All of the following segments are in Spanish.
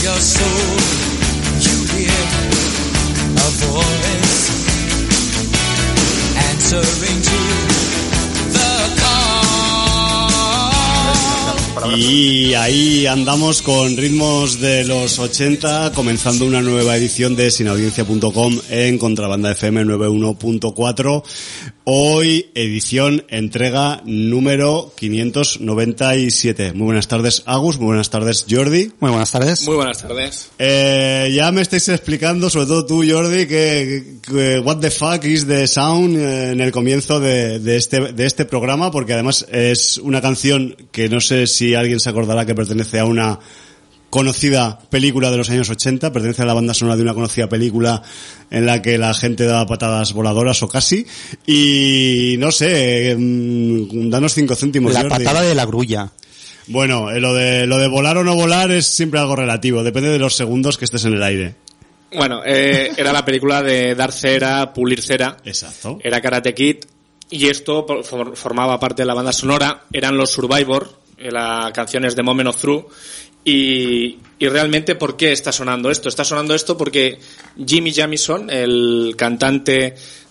your soul, you hear a voice answering to the call. Y ahí andamos con ritmos de los 80, comenzando una nueva edición de sinaudiencia.com en Contrabanda FM 91.4. Hoy, edición, entrega número 597. Muy buenas tardes, Agus. Muy buenas tardes, Jordi. Muy buenas tardes. Muy buenas tardes. Ya me estáis explicando, sobre todo tú, Jordi, que what the fuck is the sound en el comienzo de este programa, porque además es una canción que no sé si alguien se acordará que pertenece a una conocida película de los años 80, pertenece a la banda sonora de una conocida película en la que la gente daba patadas voladoras o casi, y no sé, danos 5 céntimos, La Jordi. patada de la grulla. Bueno, lo de volar o no volar es siempre algo relativo, depende de los segundos que estés en el aire. Bueno, era la película de dar cera, pulir cera. Exacto. Era Karate Kid, y esto formaba parte de la banda sonora, eran los Survivor, las canciones de Moment of Truth. Y realmente, ¿por qué está sonando esto? Está sonando esto porque Jimmy Jamison, el cantante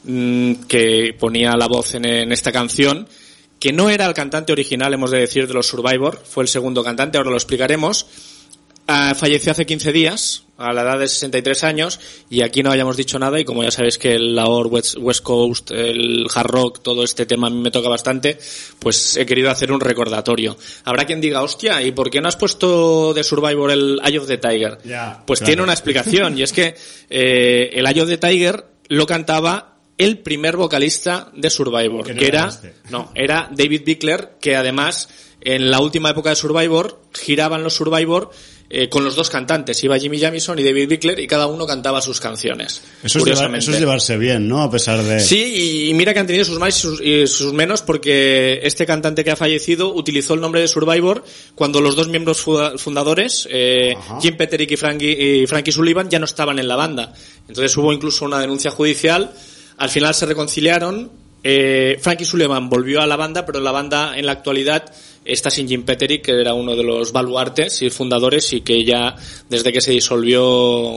que ponía la voz en esta canción, que no era el cantante original, hemos de decir, de los Survivor, fue el segundo cantante, ahora lo explicaremos, falleció hace 15 días, a la edad de 63 años, y aquí no hayamos dicho nada, y como ya sabéis que el Lahore, West Coast, el hard rock, todo este tema a mí me toca bastante, pues he querido hacer un recordatorio. Habrá quien diga, hostia, ¿y por qué no has puesto de Survivor el Eye of the Tiger? Pues claro. Tiene una explicación, y es que el Eye of the Tiger lo cantaba el primer vocalista de Survivor, que era David Bickler, que además en la última época de Survivor giraban los Survivor con los dos cantantes, iba Jimmy Jamison y David Bickler, y cada uno cantaba sus canciones. Eso es llevarse bien, ¿no? A pesar de... Sí, y mira que han tenido sus más y sus menos, porque este cantante que ha fallecido utilizó el nombre de Survivor cuando los dos miembros fundadores, Jim Peterick y Frankie Sullivan, ya no estaban en la banda. Entonces hubo incluso una denuncia judicial. Al final se reconciliaron. Frankie Sullivan volvió a la banda, pero la banda en la actualidad está sin Jim Peterick, que era uno de los baluartes y fundadores, y que ya desde que se disolvió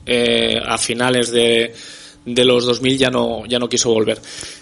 a finales de los 2000 ya no quiso volver.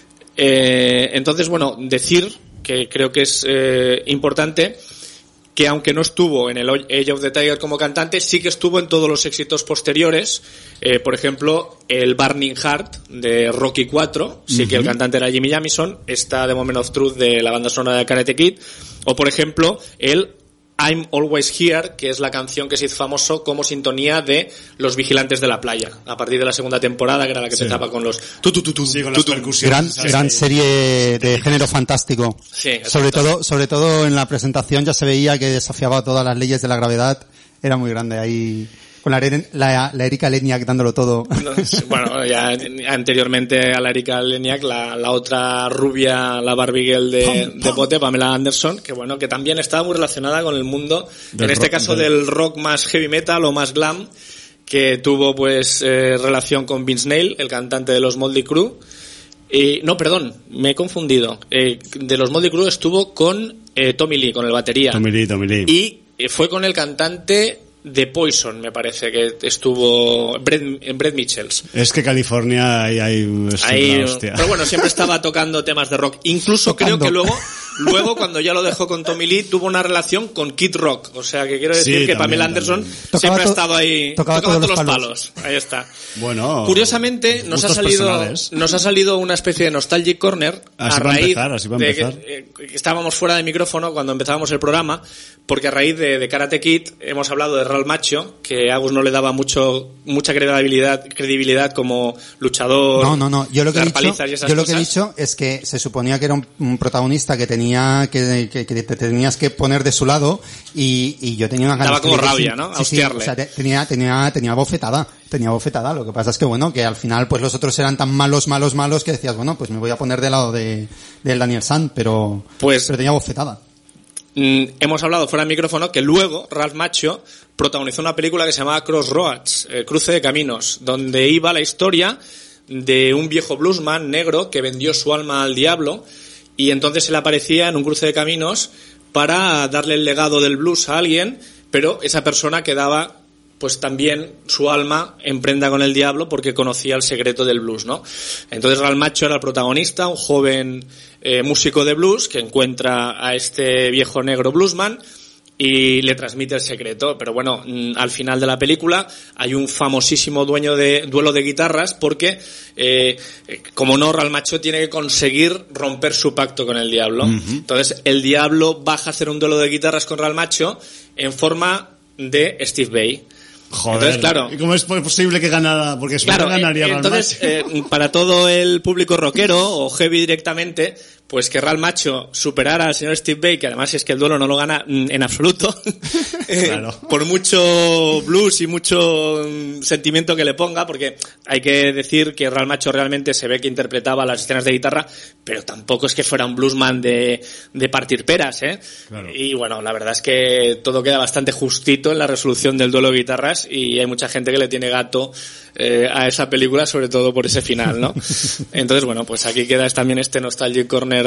Entonces, bueno, decir que creo que es importante que aunque no estuvo en el Age of the Tiger como cantante, sí que estuvo en todos los éxitos posteriores. Por ejemplo, el Burning Heart de Rocky 4, sí que el cantante era Jimmy Jamison, está The Moment of Truth de la banda sonora de Karate Kid, o por ejemplo, el I'm Always Here, que es la canción que se hizo famoso como sintonía de Los Vigilantes de la Playa, a partir de la segunda temporada, que era la que empezaba con los con las percusiones. Gran serie de género fantástico. Sí, sobre todo en la presentación ya se veía que desafiaba todas las leyes de la gravedad. Era muy grande ahí, con la Erika Leniak dándolo todo. Bueno, ya anteriormente a la Erika Leniak, la otra rubia, la Barbie Girl de Pote, Pamela Anderson, que bueno, que también estaba muy relacionada con el mundo, del rock más heavy metal o más glam, que tuvo pues relación con Vince Neil, el cantante de los Motley Crue. No, perdón, me he confundido. De los Motley Crue estuvo con Tommy Lee, con el batería. Tommy Lee. Y fue con el cantante de Poison, me parece que estuvo Brett Michels. Es que California hay hostia. Pero bueno, siempre estaba tocando temas de rock. Incluso creo que luego cuando ya lo dejó con Tommy Lee, tuvo una relación con Kid Rock. O sea, que quiero decir que Pamela Anderson siempre ha estado ahí, tocaba todos los palos. Ahí está. Bueno, curiosamente nos ha salido una especie de Nostalgic Corner a raíz de que estábamos fuera de micrófono cuando empezábamos el programa, porque a raíz de Karate Kid hemos hablado de Ralph Macchio, que a Agus no le daba mucha credibilidad como luchador. No. Yo lo que he dicho es que se suponía que era un protagonista que te tenías que poner de su lado, y yo tenía una ganas. Estaba como rabia, ¿no? A hostiarle. Sí, o sea, tenía bofetada. Lo que pasa es que bueno, que al final pues los otros eran tan malos que decías, bueno, pues me voy a poner del lado del Daniel San, pero tenía bofetada. Hemos hablado fuera del micrófono que luego Ralph Macchio protagonizó una película que se llamaba Crossroads, Cruce de Caminos, donde iba la historia de un viejo bluesman negro que vendió su alma al diablo, y entonces él aparecía en un cruce de caminos para darle el legado del blues a alguien, pero esa persona quedaba pues también su alma emprenda con el diablo porque conocía el secreto del blues, ¿no? Entonces Ralph Macchio era el protagonista, un joven músico de blues que encuentra a este viejo negro bluesman y le transmite el secreto. Pero bueno, al final de la película hay un famosísimo duelo de guitarras porque, como no, Ralph Macchio tiene que conseguir romper su pacto con el diablo. Entonces el diablo baja a hacer un duelo de guitarras con Ralph Macchio en forma de Steve Vai. Joder, entonces, claro, ¿y cómo es posible que ganara? Porque claro, ganaría Ralph entonces, para todo el público rockero o heavy directamente, pues que Ralph Macchio superara al señor Steve Vai, que además es que el duelo no lo gana en absoluto, claro. Por mucho blues y mucho sentimiento que le ponga, porque hay que decir que Ralph Macchio realmente se ve que interpretaba las escenas de guitarra, pero tampoco es que fuera un bluesman de partir peras, ¿eh? Claro. Y bueno, la verdad es que todo queda bastante justito en la resolución del duelo de guitarras y hay mucha gente que le tiene gato a esa película, sobre todo por ese final, ¿no? Entonces, bueno, pues aquí queda también este nostalgic corner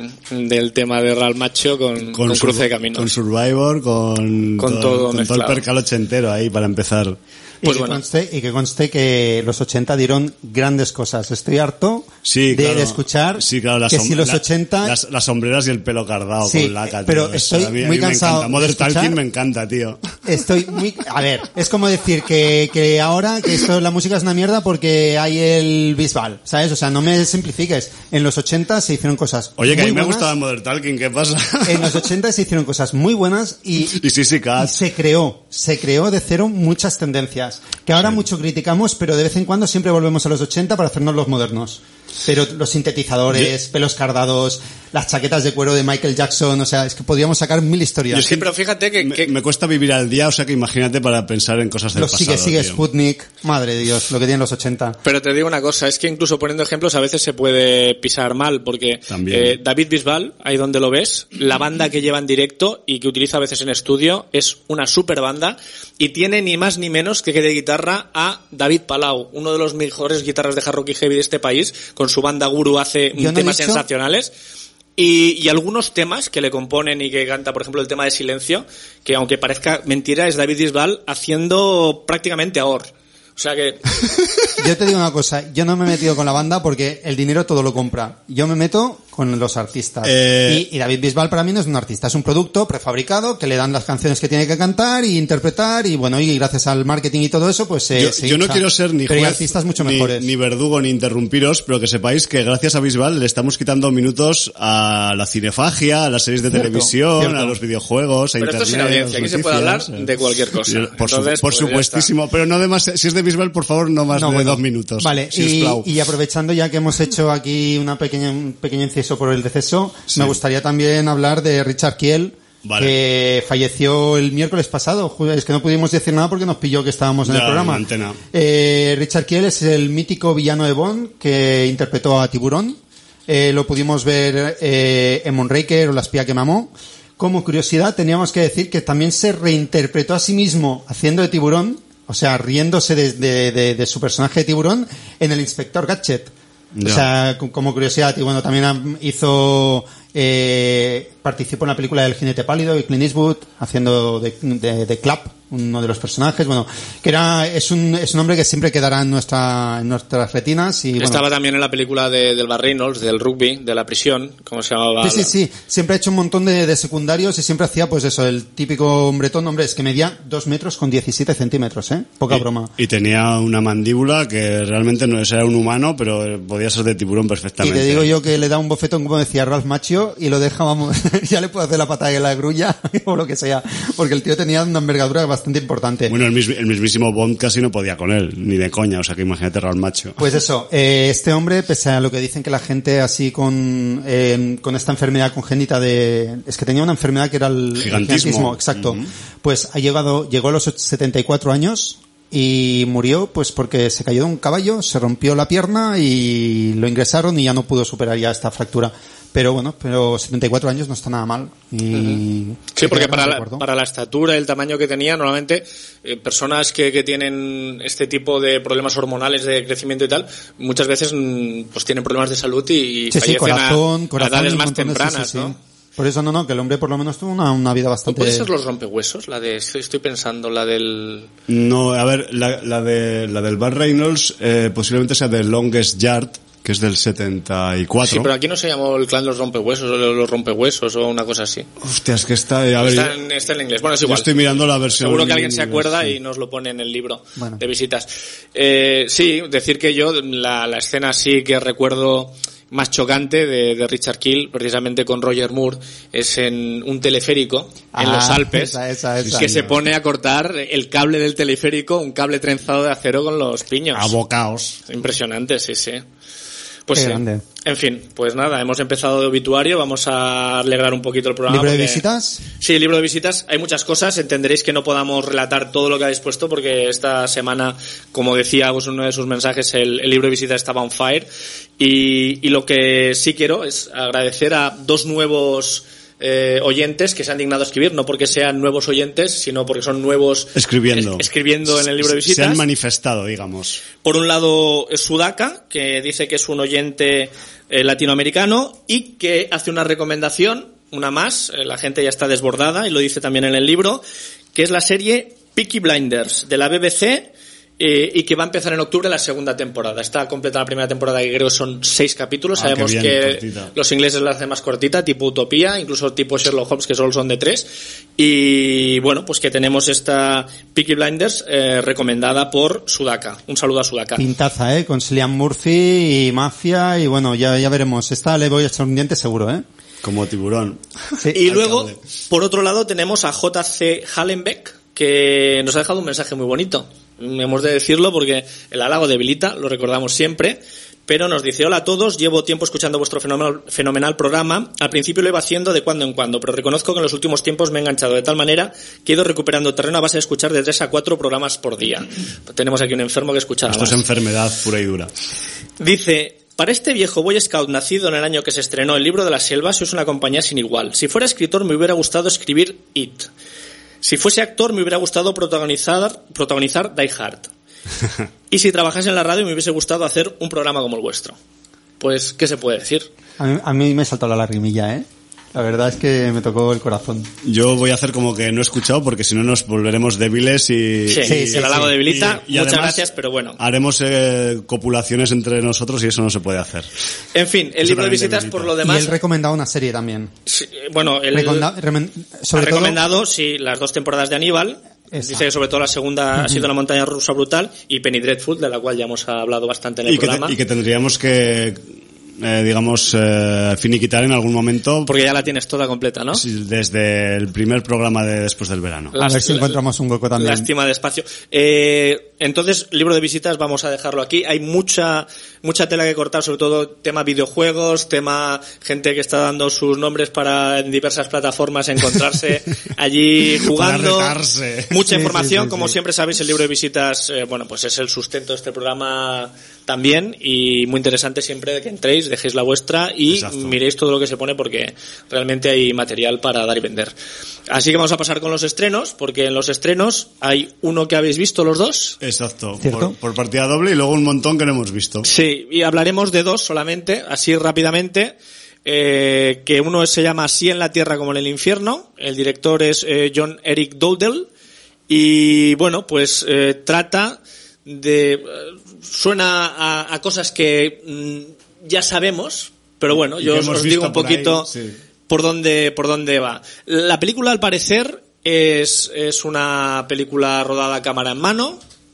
del tema de Ralph Macchio con Cruce de Caminos. Con Survivor, con todo el percal ochentero ahí para empezar. Pues y que conste que los 80 dieron grandes cosas. Estoy harto de escuchar que si los 80... Las sombreras y el pelo cardado con laca, pero tío. estoy muy cansado. Modern Talking me encanta, tío. Estoy muy... A ver, es como decir que ahora que la música es una mierda porque hay el Bisbal, ¿sabes? O sea, no me simplifiques. En los 80 se hicieron cosas Oye, que muy a mí me buenas. gustaba Modern Talking, ¿qué pasa? En los 80 se hicieron cosas muy buenas y se creó de cero muchas tendencias. Que ahora mucho criticamos, pero de vez en cuando siempre volvemos a los 80 para hacernos los modernos. Pero los sintetizadores, pelos cardados, las chaquetas de cuero de Michael Jackson, o sea, es que podríamos sacar 1000 historias. Sí, pero fíjate que me cuesta vivir al día, o sea que imagínate para pensar en cosas del pasado. Sigue Sputnik, madre de Dios, lo que tienen los 80. Pero te digo una cosa, es que incluso poniendo ejemplos a veces se puede pisar mal, porque David Bisbal, ahí donde lo ves, la banda que lleva en directo y que utiliza a veces en estudio es una super banda y tiene ni más ni menos que de guitarra a David Palau, uno de los mejores guitarras de hard rock y heavy de este país, con su banda Guru hace temas sensacionales. Y algunos temas que le componen y que canta, por ejemplo, el tema de Silencio, que aunque parezca mentira, es David Bisbal haciendo prácticamente AOR. O sea que... Yo te digo una cosa, yo no me he metido con la banda porque el dinero todo lo compra. Yo me meto con los artistas. Y David Bisbal para mí no es un artista, es un producto prefabricado que le dan las canciones que tiene que cantar y interpretar y bueno, y gracias al marketing y todo eso, pues yo no quiero ser ni juez, artistas mucho mejores. Ni verdugo, ni interrumpiros, pero que sepáis que gracias a Bisbal le estamos quitando minutos a la cinefagia, a las series de televisión, a los videojuegos, a pero internet. Pero esto es sin audiencia, aquí se puede hablar de cualquier cosa. Por supuestísimo, pero no de más, si es de Bisbal, por favor, no más de 2 minutos. Vale, y aprovechando ya que hemos hecho aquí un pequeño inciso por el deceso, me gustaría también hablar de Richard Kiel, que falleció el miércoles pasado. Es que no pudimos decir nada porque nos pilló que estábamos en el programa. Richard Kiel es el mítico villano de Bond que interpretó a Tiburón. Lo pudimos ver en Moonraker o La espía que mamó. Como curiosidad, teníamos que decir que también se reinterpretó a sí mismo haciendo de Tiburón, o sea, riéndose de su personaje de Tiburón en El Inspector Gadget. O sea, como curiosidad, y bueno, también participó en la película del Jinete Pálido y Clint Eastwood haciendo de Clap, uno de los personajes, bueno, que es un hombre que siempre quedará en nuestras retinas y estaba también en la película del Bar Reynolds, del rugby, de la prisión, ¿cómo se llamaba? Sí, siempre ha hecho un montón de secundarios y siempre hacía pues eso, el típico hombretón, hombre, es que medía 2 metros con 17 centímetros, poca broma. Y tenía una mandíbula que realmente no era un humano, pero podía ser de tiburón perfectamente. Y te digo yo que le da un bofetón, como decía Ralph Macchio, y lo deja, vamos, ya le puedo hacer la patada de la grulla o lo que sea, porque el tío tenía una envergadura bastante importante. Bueno, el mismísimo Bond casi no podía con él, ni de coña, o sea que imagínate Ralph Macchio. Pues eso, este hombre, pese a lo que dicen que la gente así con esta enfermedad congénita es que tenía una enfermedad que era el gigantismo, exacto. Pues llegó a los 74 años y murió pues porque se cayó de un caballo, se rompió la pierna y lo ingresaron y ya no pudo superar ya esta fractura. Pero bueno, 74 años no está nada mal. Y sí, porque para la estatura y el tamaño que tenía, normalmente personas que tienen este tipo de problemas hormonales de crecimiento y tal, muchas veces pues tienen problemas de salud y fallecen a edades más tempranas, ¿no? Por eso que el hombre por lo menos tuvo una vida bastante... ¿Puede ser los rompehuesos? Estoy pensando, la del... No, a ver, la del Burt Reynolds posiblemente sea de Longest Yard, que es del 74. Sí, pero aquí no se llamó el clan de los rompehuesos o los rompehuesos o una cosa así. Hostia, es que está... A ver, está en inglés. Bueno, es igual. Yo estoy mirando la versión... Seguro que alguien se acuerda sí. Y nos lo pone en el libro de visitas. Sí, decir que yo la escena sí que recuerdo más chocante de Richard Kiel, precisamente con Roger Moore, es en un teleférico en los Alpes, esa. que se pone a cortar el cable del teleférico, un cable trenzado de acero con los piños. Abocaos. Impresionante, sí. Pues qué sí. grande. En fin, pues nada, hemos empezado de obituario, vamos a alegrar un poquito el programa. ¿Libro de visitas? Sí, libro de visitas, hay muchas cosas, entenderéis que no podamos relatar todo lo que habéis puesto porque esta semana, como decía pues, uno de sus mensajes, el libro de visitas estaba on fire y lo que sí quiero es agradecer a dos nuevos oyentes que se han dignado a escribir, no porque sean nuevos oyentes, sino porque son nuevos escribiendo en el libro de visitas. Se han manifestado, digamos. Por un lado, Sudaka, que dice que es un oyente latinoamericano y que hace una recomendación, una más, la gente ya está desbordada y lo dice también en el libro, que es la serie Peaky Blinders de la BBC, y que va a empezar en octubre la segunda temporada. Está completa la primera temporada, que creo que son 6 capítulos. Sabemos bien, que cortita. Los ingleses la hacen más cortita, tipo Utopía, incluso tipo Sherlock Holmes, que solo son de 3. Y bueno, pues que tenemos esta Peaky Blinders recomendada por Sudaka. Un saludo a Sudaka. Pintaza, con Cillian Murphy y Mafia, y bueno, ya veremos. Esta le voy a echar un diente seguro, Como tiburón. Sí. Y luego, por otro lado, tenemos a J.C. Hallenbeck, que nos ha dejado un mensaje muy bonito. Hemos de decirlo porque el halago debilita, lo recordamos siempre, pero nos dice: hola a todos, llevo tiempo escuchando vuestro fenomenal programa. Al principio lo iba haciendo de cuando en cuando, pero reconozco que en los últimos tiempos me he enganchado de tal manera que he ido recuperando terreno a base de escuchar de 3 a 4 programas por día. Tenemos aquí un enfermo que escucha. Esto es enfermedad pura y dura. Dice: para este viejo Boy Scout nacido en el año que se estrenó El libro de la selva, sois una compañía sin igual. Si fuera escritor me hubiera gustado escribir It. Si fuese actor me hubiera gustado protagonizar Die Hard. Y si trabajase en la radio me hubiese gustado hacer un programa como el vuestro. Pues, ¿qué se puede decir? A mí me saltó la lagrimilla, La verdad es que me tocó el corazón. Yo voy a hacer como que no he escuchado porque si no nos volveremos débiles y... Sí, el halago debilita. Y muchas además gracias, pero bueno. Haremos copulaciones entre nosotros y eso no se puede hacer. En fin, el libro de visitas por lo demás... Y él recomendaba una serie también. Sí, bueno, él sobre ha recomendado, sí, las 2 temporadas de Aníbal. Esa. Dice que sobre todo la segunda ha sido La montaña rusa brutal y Penny Dreadful, de la cual ya hemos hablado bastante en el programa. Y que tendríamos que... finiquitar en algún momento. Porque ya la tienes toda completa, ¿no? Desde el primer programa de después del verano. A ver si encontramos un hueco también. Lástima de espacio. Entonces, libro de visitas vamos a dejarlo aquí. Hay mucha tela que cortar, sobre todo tema videojuegos, tema gente que está dando sus nombres para en diversas plataformas encontrarse allí jugando. Para retarse. Mucha información, como siempre sabéis, el libro de visitas, pues es el sustento de este programa también, y muy interesante siempre que entréis, dejéis la vuestra y Exacto. miréis todo lo que se pone, porque realmente hay material para dar y vender. Así que vamos a pasar con los estrenos, porque en los estrenos hay uno que habéis visto los dos. Exacto, ¿Cierto? por partida doble y luego un montón que no hemos visto. Sí, y hablaremos de 2 solamente, así rápidamente. Que uno se llama Así en la tierra como en el infierno. El director es John Eric Dowdell. Y bueno, pues trata de... suena a cosas que ya sabemos, pero bueno, yo os digo un poquito ahí, sí. por dónde va. La película, al parecer, es una película rodada a cámara en mano.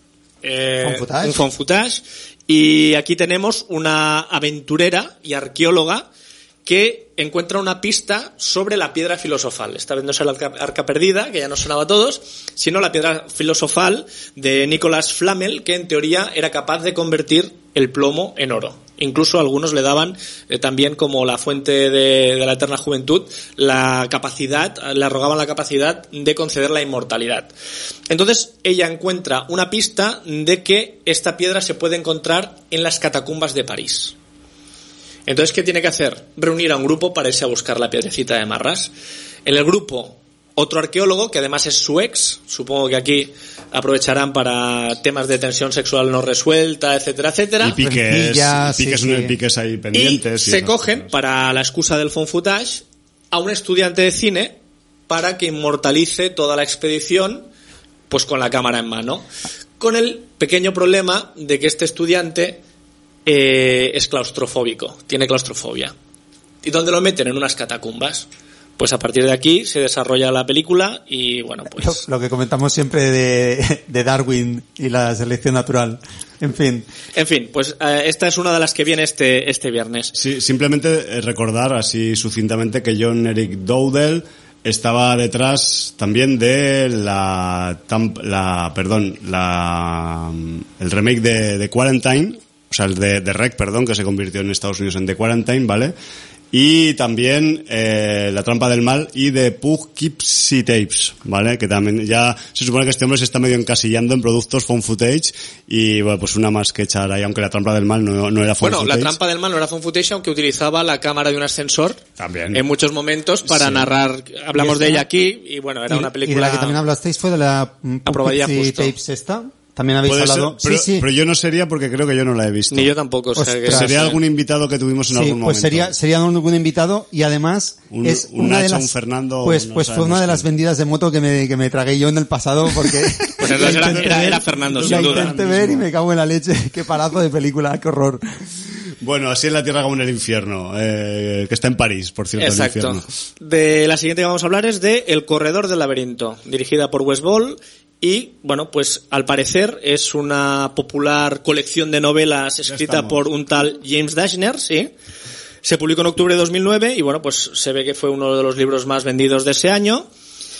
Un found footage. Y aquí tenemos una aventurera y arqueóloga que encuentra una pista sobre la piedra filosofal. Esta vez no es la arca perdida, que ya nos sonaba a todos, sino la piedra filosofal de Nicolas Flamel, que en teoría era capaz de convertir el plomo en oro. Incluso algunos le daban también, como la fuente de la eterna juventud, le arrogaban la capacidad de conceder la inmortalidad. Entonces ella encuentra una pista de que esta piedra se puede encontrar en las catacumbas de París. Entonces, ¿qué tiene que hacer? Reunir a un grupo para irse a buscar la piedrecita de Marras. En el grupo, otro arqueólogo, que además es su ex, supongo que aquí aprovecharán para temas de tensión sexual no resuelta, etcétera, etcétera. Y piques ahí pendientes. Y se cogen, para la excusa del found footage, a un estudiante de cine para que inmortalice toda la expedición pues con la cámara en mano, con el pequeño problema de que este estudiante es claustrofóbico, tiene claustrofobia. ¿Y dónde lo meten? En unas catacumbas. Pues a partir de aquí se desarrolla la película y bueno, pues... Lo que comentamos siempre de Darwin y la selección natural. En fin, pues esta es una de las que viene este viernes. Sí, simplemente recordar así sucintamente que John Eric Dowdell estaba detrás también de el remake de Quarantine, o sea, el de Rec, perdón, que se convirtió en Estados Unidos en The Quarantine, ¿vale? Y también La trampa del mal y de Poughkeepsie Tapes, ¿vale? Que también ya se supone que este hombre se está medio encasillando en productos found footage y bueno, pues una más que echar ahí, aunque La trampa del mal no era found footage. Bueno, La trampa del mal no era found footage, aunque utilizaba la cámara de un ascensor también en muchos momentos para narrar. Hablamos de ella aquí y bueno, era una película... Y de la que también hablasteis fue de la Poughkeepsie Tapes esta. También habéis hablado. Pero, sí. Pero yo no sería porque creo que yo no la he visto. Ni yo tampoco. O sea, que sería algún invitado que tuvimos en algún momento. Pues sería algún invitado y además es una de las... un Fernando... Pues fue una de las vendidas de moto que me tragué yo en el pasado porque... Pues entonces era Fernando, sin duda. La intenté ver y me cago en la leche. Qué parazo de película, qué horror. Bueno, así en la tierra como en el infierno, que está en París, por cierto. Exacto. El infierno. De la siguiente que vamos a hablar es de El corredor del laberinto, dirigida por Wes Ball. Y, bueno, pues al parecer es una popular colección de novelas escrita por un tal James Dashner, sí. Se publicó en octubre de 2009 y, bueno, pues se ve que fue uno de los libros más vendidos de ese año.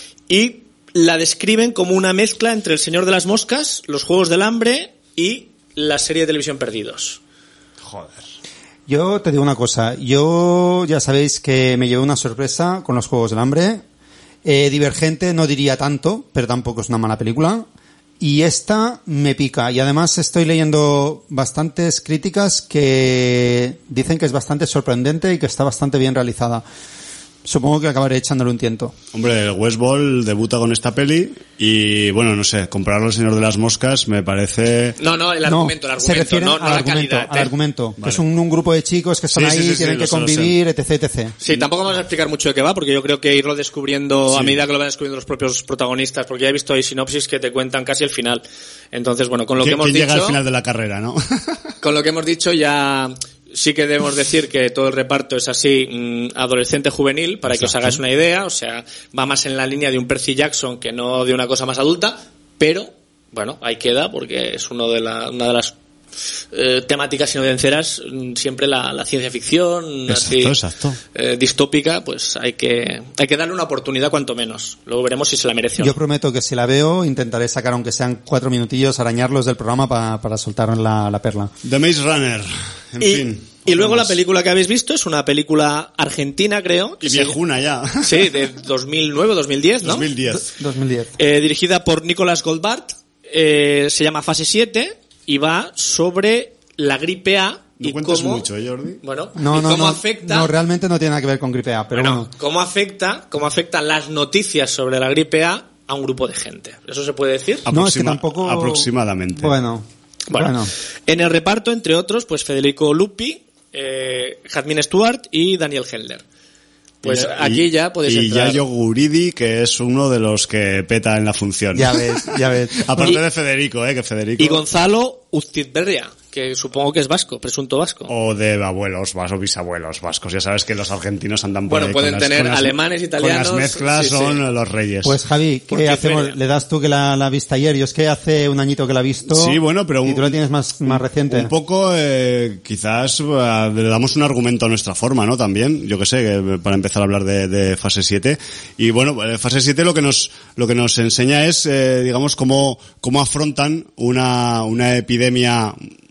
Y la describen como una mezcla entre El Señor de las Moscas, Los Juegos del Hambre y la serie de televisión Perdidos. Joder. Yo te digo una cosa. Yo ya sabéis que me llevé una sorpresa con Los Juegos del Hambre. Divergente no diría tanto, pero tampoco es una mala película. Y esta me pica. Y además estoy leyendo bastantes críticas que dicen que es bastante sorprendente y que está bastante bien realizada. Supongo que acabaré echándole un tiento. Hombre, el Wes Ball debuta con esta peli y, bueno, no sé, compararlo al Señor de las Moscas me parece... No, el argumento, se refiere no al la calidad. Al argumento, Vale. que es un grupo de chicos que están ahí, tienen que convivir, etc. Sí, tampoco vamos a explicar mucho de qué va, porque yo creo que irlo descubriendo a medida que lo van descubriendo los propios protagonistas, porque ya he visto ahí sinopsis que te cuentan casi el final. Entonces, bueno, con lo que hemos dicho... llega al final de la carrera, ¿no? Con lo que hemos dicho ya... Sí que debemos decir que todo el reparto es así adolescente juvenil, para que os hagáis una idea, o sea, va más en la línea de un Percy Jackson que no de una cosa más adulta, pero bueno, ahí queda porque es una de las temáticas sinodenceras, siempre la ciencia ficción, exacto. Distópica, pues hay que darle una oportunidad cuanto menos. Luego veremos si se la merece o no. Yo prometo que si la veo intentaré sacar aunque sean 4 minutillos, arañarlos del programa para soltar la perla. The Maze Runner, en fin. Y luego la película que habéis visto es una película argentina, creo. Y viejuna ya. Sí, de 2009 o 2010, ¿no? 2010. Dirigida por Nicolas Goldbart, se llama Fase 7 y va sobre la gripe A. No y cuentes cómo, mucho, Jordi. Bueno, cómo afecta... No, realmente no tiene nada que ver con gripe A, pero bueno. ¿Cómo afectan las noticias sobre la gripe A un grupo de gente? ¿Eso se puede decir? No, es que tampoco... Aproximadamente. Bueno. En el reparto, entre otros, pues Federico Lupi, Jasmine Stewart y Daniel Hellner. Pues aquí ya podéis entrar. Y Yayo Guridi, que es uno de los que peta en la función. Ya ves. Aparte de Federico, que Federico... Y Gonzalo Uztitberria, que supongo que es vasco, presunto vasco. O de abuelos o bisabuelos vascos. Ya sabes que los argentinos andan por ahí pueden tener alemanes, italianos... Con las mezclas son los reyes. Pues Javi, ¿qué hacemos? ¿Le das tú que la viste ayer? Yo es que hace un añito que la he visto. Sí, bueno, pero... Y tú la tienes más reciente. Un poco, quizás le damos un argumento a nuestra forma, ¿no? También, yo que sé, para empezar a hablar de Fase 7. Y bueno, Fase 7 lo que nos enseña es, digamos, cómo afrontan una epidemia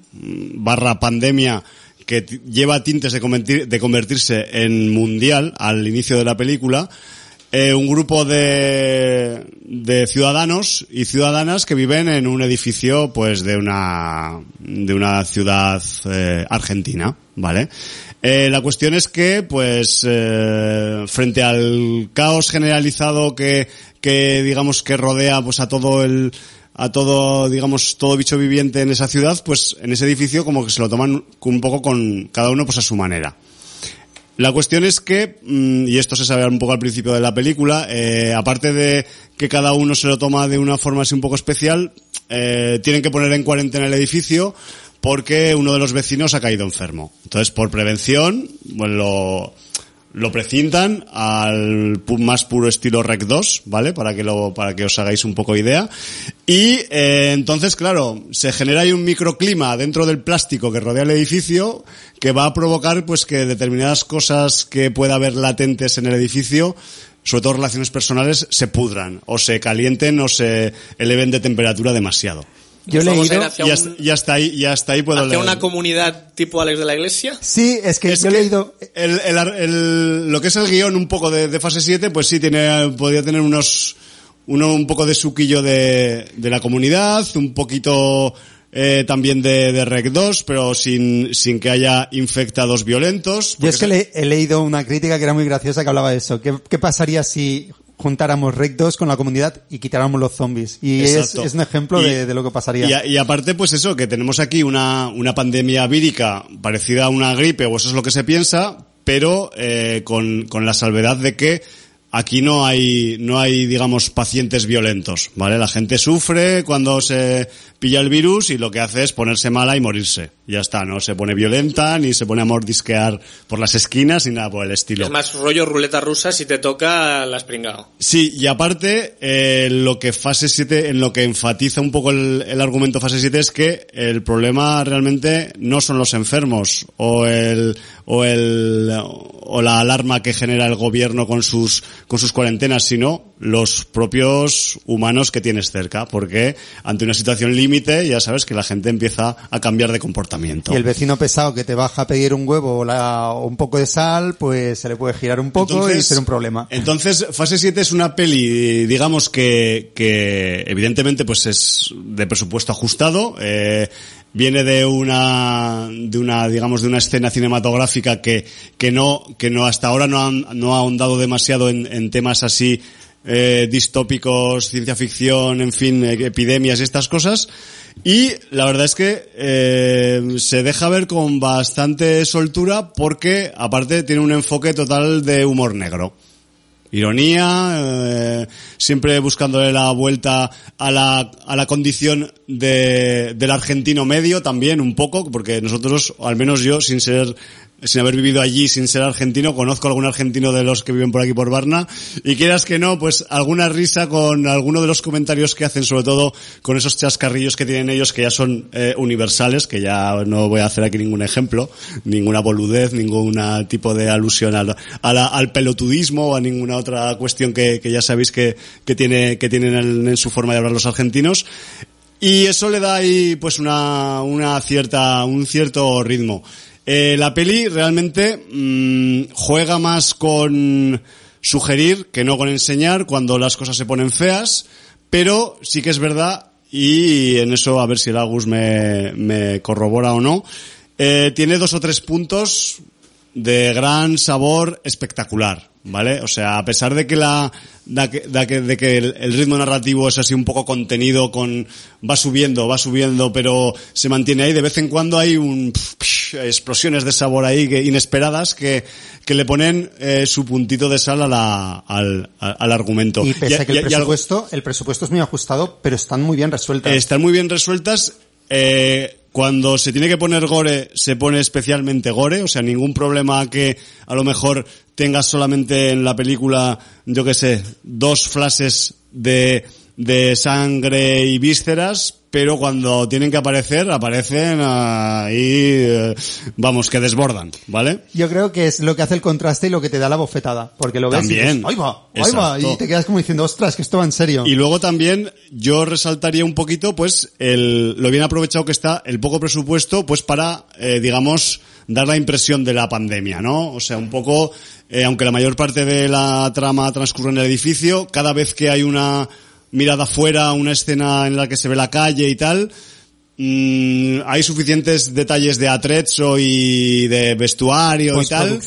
/ pandemia que lleva tintes de convertirse en mundial al inicio de la película. Un grupo de ciudadanos y ciudadanas que viven en un edificio pues de una ciudad argentina, ¿vale? La cuestión es que pues frente al caos generalizado que digamos que rodea pues a todo, digamos, todo bicho viviente en esa ciudad, pues en ese edificio como que se lo toman un poco con cada uno pues a su manera. La cuestión es que, y esto se sabe un poco al principio de la película, aparte de que cada uno se lo toma de una forma así un poco especial, tienen que poner en cuarentena el edificio porque uno de los vecinos ha caído enfermo. Entonces, por prevención, bueno, lo precintan al más puro estilo Rec 2, ¿vale? Para que os hagáis un poco idea. Y entonces, claro, se genera ahí un microclima dentro del plástico que rodea el edificio que va a provocar pues que determinadas cosas que pueda haber latentes en el edificio, sobre todo relaciones personales, se pudran o se calienten o se eleven de temperatura demasiado. Yo he leído... Y hasta ahí puedo leer. ¿Hacia una comunidad tipo Alex de la Iglesia? Sí, es que yo he leído... Lo que es el guión un poco de fase 7, pues sí, podría tener un poco de suquillo de la comunidad, un poquito también de Rec 2, pero sin que haya infectados violentos. Yo es que he leído una crítica que era muy graciosa que hablaba de eso. ¿Qué pasaría si juntáramos Rec 2 con la comunidad y quitáramos los zombies? Y es un ejemplo de lo que pasaría. Y aparte, pues eso, que tenemos aquí una pandemia vírica parecida a una gripe, o eso es lo que se piensa, pero con la salvedad de que aquí no hay, digamos, pacientes violentos, ¿vale? La gente sufre cuando se pilla el virus y lo que hace es ponerse mala y morirse. Ya está, no se pone violenta, ni se pone a mordisquear por las esquinas, ni nada por el estilo. Es más rollo ruleta rusa, si te toca, la has pringado. Sí, y aparte, lo que fase 7, en lo que enfatiza un poco el argumento fase 7 es que el problema realmente no son los enfermos o la alarma que genera el gobierno con sus cuarentenas, sino los propios humanos que tienes cerca, porque ante una situación límite ya sabes que la gente empieza a cambiar de comportamiento. Y el vecino pesado que te baja a pedir un huevo o un poco de sal, pues se le puede girar un poco y ser un problema. Entonces, fase 7 es una peli, digamos que evidentemente pues es de presupuesto ajustado, viene de una escena cinematográfica que no hasta ahora no ha ahondado demasiado en temas así distópicos, ciencia ficción, en fin, epidemias y estas cosas. Y la verdad es que se deja ver con bastante soltura porque aparte tiene un enfoque total de humor negro. Ironía, siempre buscándole la vuelta a la condición del argentino medio también un poco, porque nosotros, al menos yo, sin haber vivido allí, sin ser argentino, conozco a algún argentino de los que viven por aquí por Varna, y quieras que no, pues alguna risa con alguno de los comentarios que hacen, sobre todo con esos chascarrillos que tienen ellos que ya son universales, que ya no voy a hacer aquí ningún ejemplo, ninguna boludez, ningún tipo de alusión al pelotudismo o a ninguna otra cuestión que ya sabéis que tienen en su forma de hablar los argentinos. Y eso le da ahí pues un cierto ritmo. La peli realmente juega más con sugerir que no con enseñar cuando las cosas se ponen feas, pero sí que es verdad, y en eso a ver si el Agus me corrobora o no, tiene 2 o 3 puntos de gran sabor espectacular, ¿vale? O sea, a pesar de que de que el ritmo narrativo es así un poco contenido, va subiendo, pero se mantiene ahí, de vez en cuando hay explosiones de sabor ahí inesperadas que le ponen su puntito de sal al argumento. Y pese a que el presupuesto es muy ajustado, pero están muy bien resueltas. Están muy bien resueltas. Cuando se tiene que poner gore, se pone especialmente gore, o sea, ningún problema que a lo mejor tengas solamente en la película, yo qué sé, 2 flashes de sangre y vísceras, pero cuando tienen que aparecen ahí, vamos, que desbordan, ¿vale? Yo creo que es lo que hace el contraste y lo que te da la bofetada, porque lo ves también, y dices, ¡ahí va! Y te quedas como diciendo, ostras, que esto va en serio. Y luego también yo resaltaría un poquito, pues, lo bien aprovechado que está el poco presupuesto, pues, para, digamos, dar la impresión de la pandemia, ¿no? O sea, un poco, aunque la mayor parte de la trama transcurre en el edificio, cada vez que hay una mirada afuera, una escena en la que se ve la calle y tal, hay suficientes detalles de atrezzo y de vestuario y tal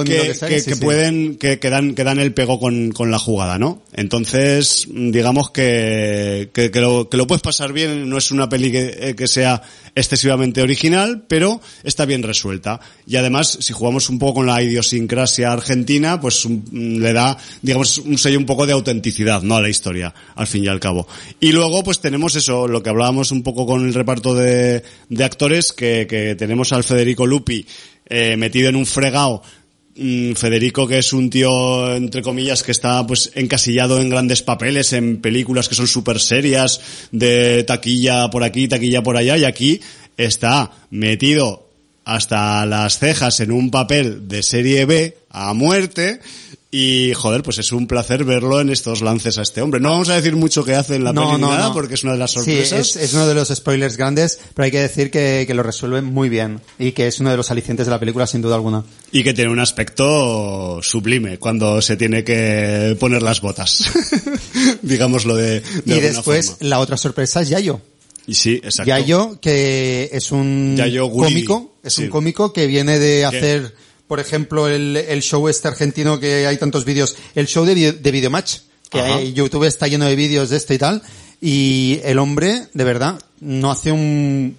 que dan el pego con la jugada, ¿no? Entonces, digamos que lo puedes pasar bien. No es una peli que sea excesivamente original, pero está bien resuelta. Y además, si jugamos un poco con la idiosincrasia argentina, pues le da, digamos, un sello un poco de autenticidad, ¿no?, a la historia, al fin y al cabo. Y luego, pues tenemos eso, lo que hablábamos un poco con el reparto de actores, que tenemos al Federico Lupi metido en un fregado. Federico, que es un tío, entre comillas, que está pues encasillado en grandes papeles, en películas que son súper serias, de taquilla por aquí, taquilla por allá, y aquí está metido hasta las cejas en un papel de serie B a muerte. Y, joder, pues es un placer verlo en estos lances a este hombre. No vamos a decir mucho que hace en la peli ni nada, porque es una de las sorpresas. Sí, es uno de los spoilers grandes, pero hay que decir que lo resuelven muy bien y que es uno de los alicientes de la película, sin duda alguna. Y que tiene un aspecto sublime cuando se tiene que poner las botas. Digámoslo de y después, forma. La otra sorpresa es Yayo. Y sí, exacto. Yayo, que es un cómico, un cómico que viene de hacer... Por ejemplo, el show este argentino que hay tantos vídeos, el show de Videomatch, que YouTube está lleno de vídeos de este y tal, y el hombre, de verdad, no hace un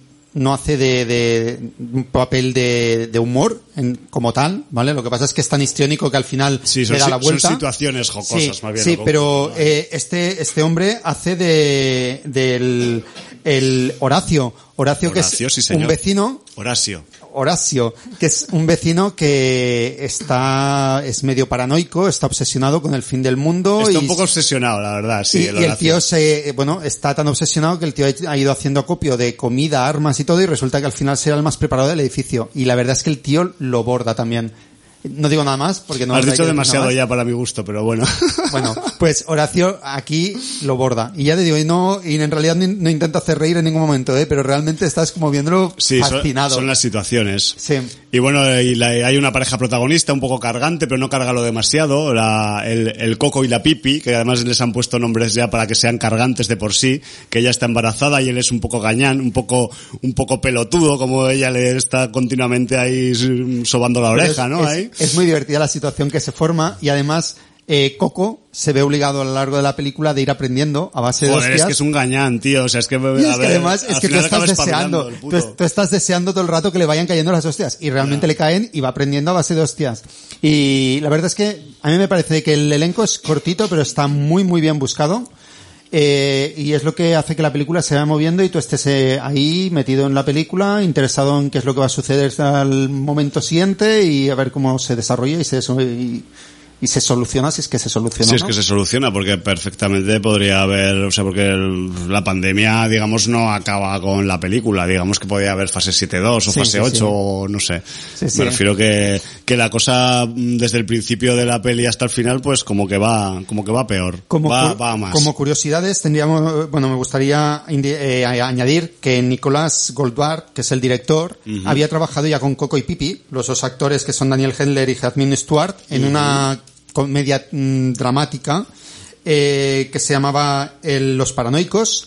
papel de humor como tal, ¿vale? Lo que pasa es que es tan histriónico que al final le da la vuelta. Son situaciones jocosas, más bien. Sí, pero este hombre hace del Horacio, que es sí, un vecino. Horacio, que es un vecino que es medio paranoico, está obsesionado con el fin del mundo. Está un poco obsesionado, la verdad, sí. Y el tío está tan obsesionado que el tío ha ido haciendo acopio de comida, armas y todo, y resulta que al final será el más preparado del edificio. Y la verdad es que el tío lo borda también. No digo nada más porque no... Has dicho demasiado ya para mi gusto, pero bueno. Bueno, pues Horacio aquí lo borda. Y ya te digo, y en realidad no intenta hacer reír en ningún momento, pero realmente estás como viéndolo fascinado. Son las situaciones. Sí. Y bueno, hay una pareja protagonista un poco cargante, pero no cárgalo demasiado. El Coco y la Pipi, que además les han puesto nombres ya para que sean cargantes de por sí, que ella está embarazada y él es un poco gañán, un poco pelotudo, como ella le está continuamente ahí sobando la oreja, ¿no? Es muy divertida la situación que se forma y además Coco se ve obligado a lo largo de la película de ir aprendiendo a base de hostias. Es que es un gañán, tío. O sea, es que... además es que tú estás deseando, tú estás deseando todo el rato que le vayan cayendo las hostias y realmente le caen y va aprendiendo a base de hostias. Y la verdad es que a mí me parece que el elenco es cortito, pero está muy muy bien buscado. Y es lo que hace que la película se vaya moviendo y tú estés ahí metido en la película, interesado en qué es lo que va a suceder al momento siguiente y a ver cómo se desarrolla y se soluciona, si es que se soluciona. Si es que se soluciona, porque perfectamente podría haber, o sea, porque la pandemia, digamos, no acaba con la película, digamos que podría haber fase 7.2 o fase 8 o no sé. Me refiero que la cosa desde el principio de la peli hasta el final, pues como que va peor. Va más. Como curiosidades me gustaría añadir que Nicolás Goldberg, que es el director, había trabajado ya con Coco y Pipi, los dos actores que son Daniel Hendler y Jasmine Stewart, en una comedia dramática que se llamaba Los Paranoicos.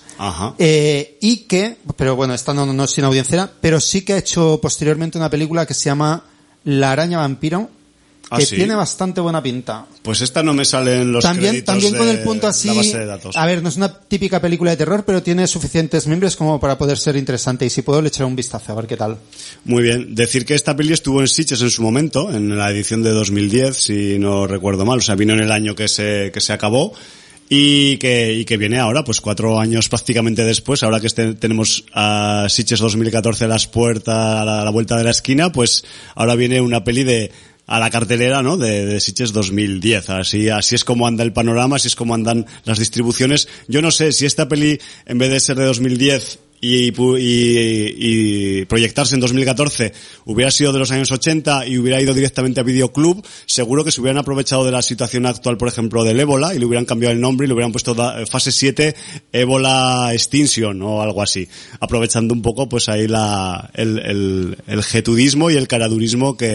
Pero bueno, esta no es sin audiencia, pero sí que ha hecho posteriormente una película que se llama La Araña Vampiro, que tiene bastante buena pinta. Pues esta no me sale en los créditos también con el punto así, la base de datos. A ver, no es una típica película de terror, pero tiene suficientes miembros como para poder ser interesante, y si puedo le echaré un vistazo a ver qué tal. Muy bien. Decir que esta peli estuvo en Sitges en su momento, en la edición de 2010, si no recuerdo mal, o sea, vino en el año que se acabó. Y que viene ahora, pues 4 años prácticamente después, ahora que tenemos a Sitges 2014 a las puertas, a la vuelta de la esquina, pues ahora viene una peli a la cartelera, ¿no? De Sitges 2010. Así es como anda el panorama, así es como andan las distribuciones. Yo no sé si esta peli, en vez de ser de 2010 y proyectarse en 2014, hubiera sido de los años 80 y hubiera ido directamente a Videoclub, seguro que se hubieran aprovechado de la situación actual, por ejemplo, del ébola, y le hubieran cambiado el nombre y le hubieran puesto fase 7 ébola extinction o algo así, aprovechando un poco pues ahí el getudismo y el caradurismo que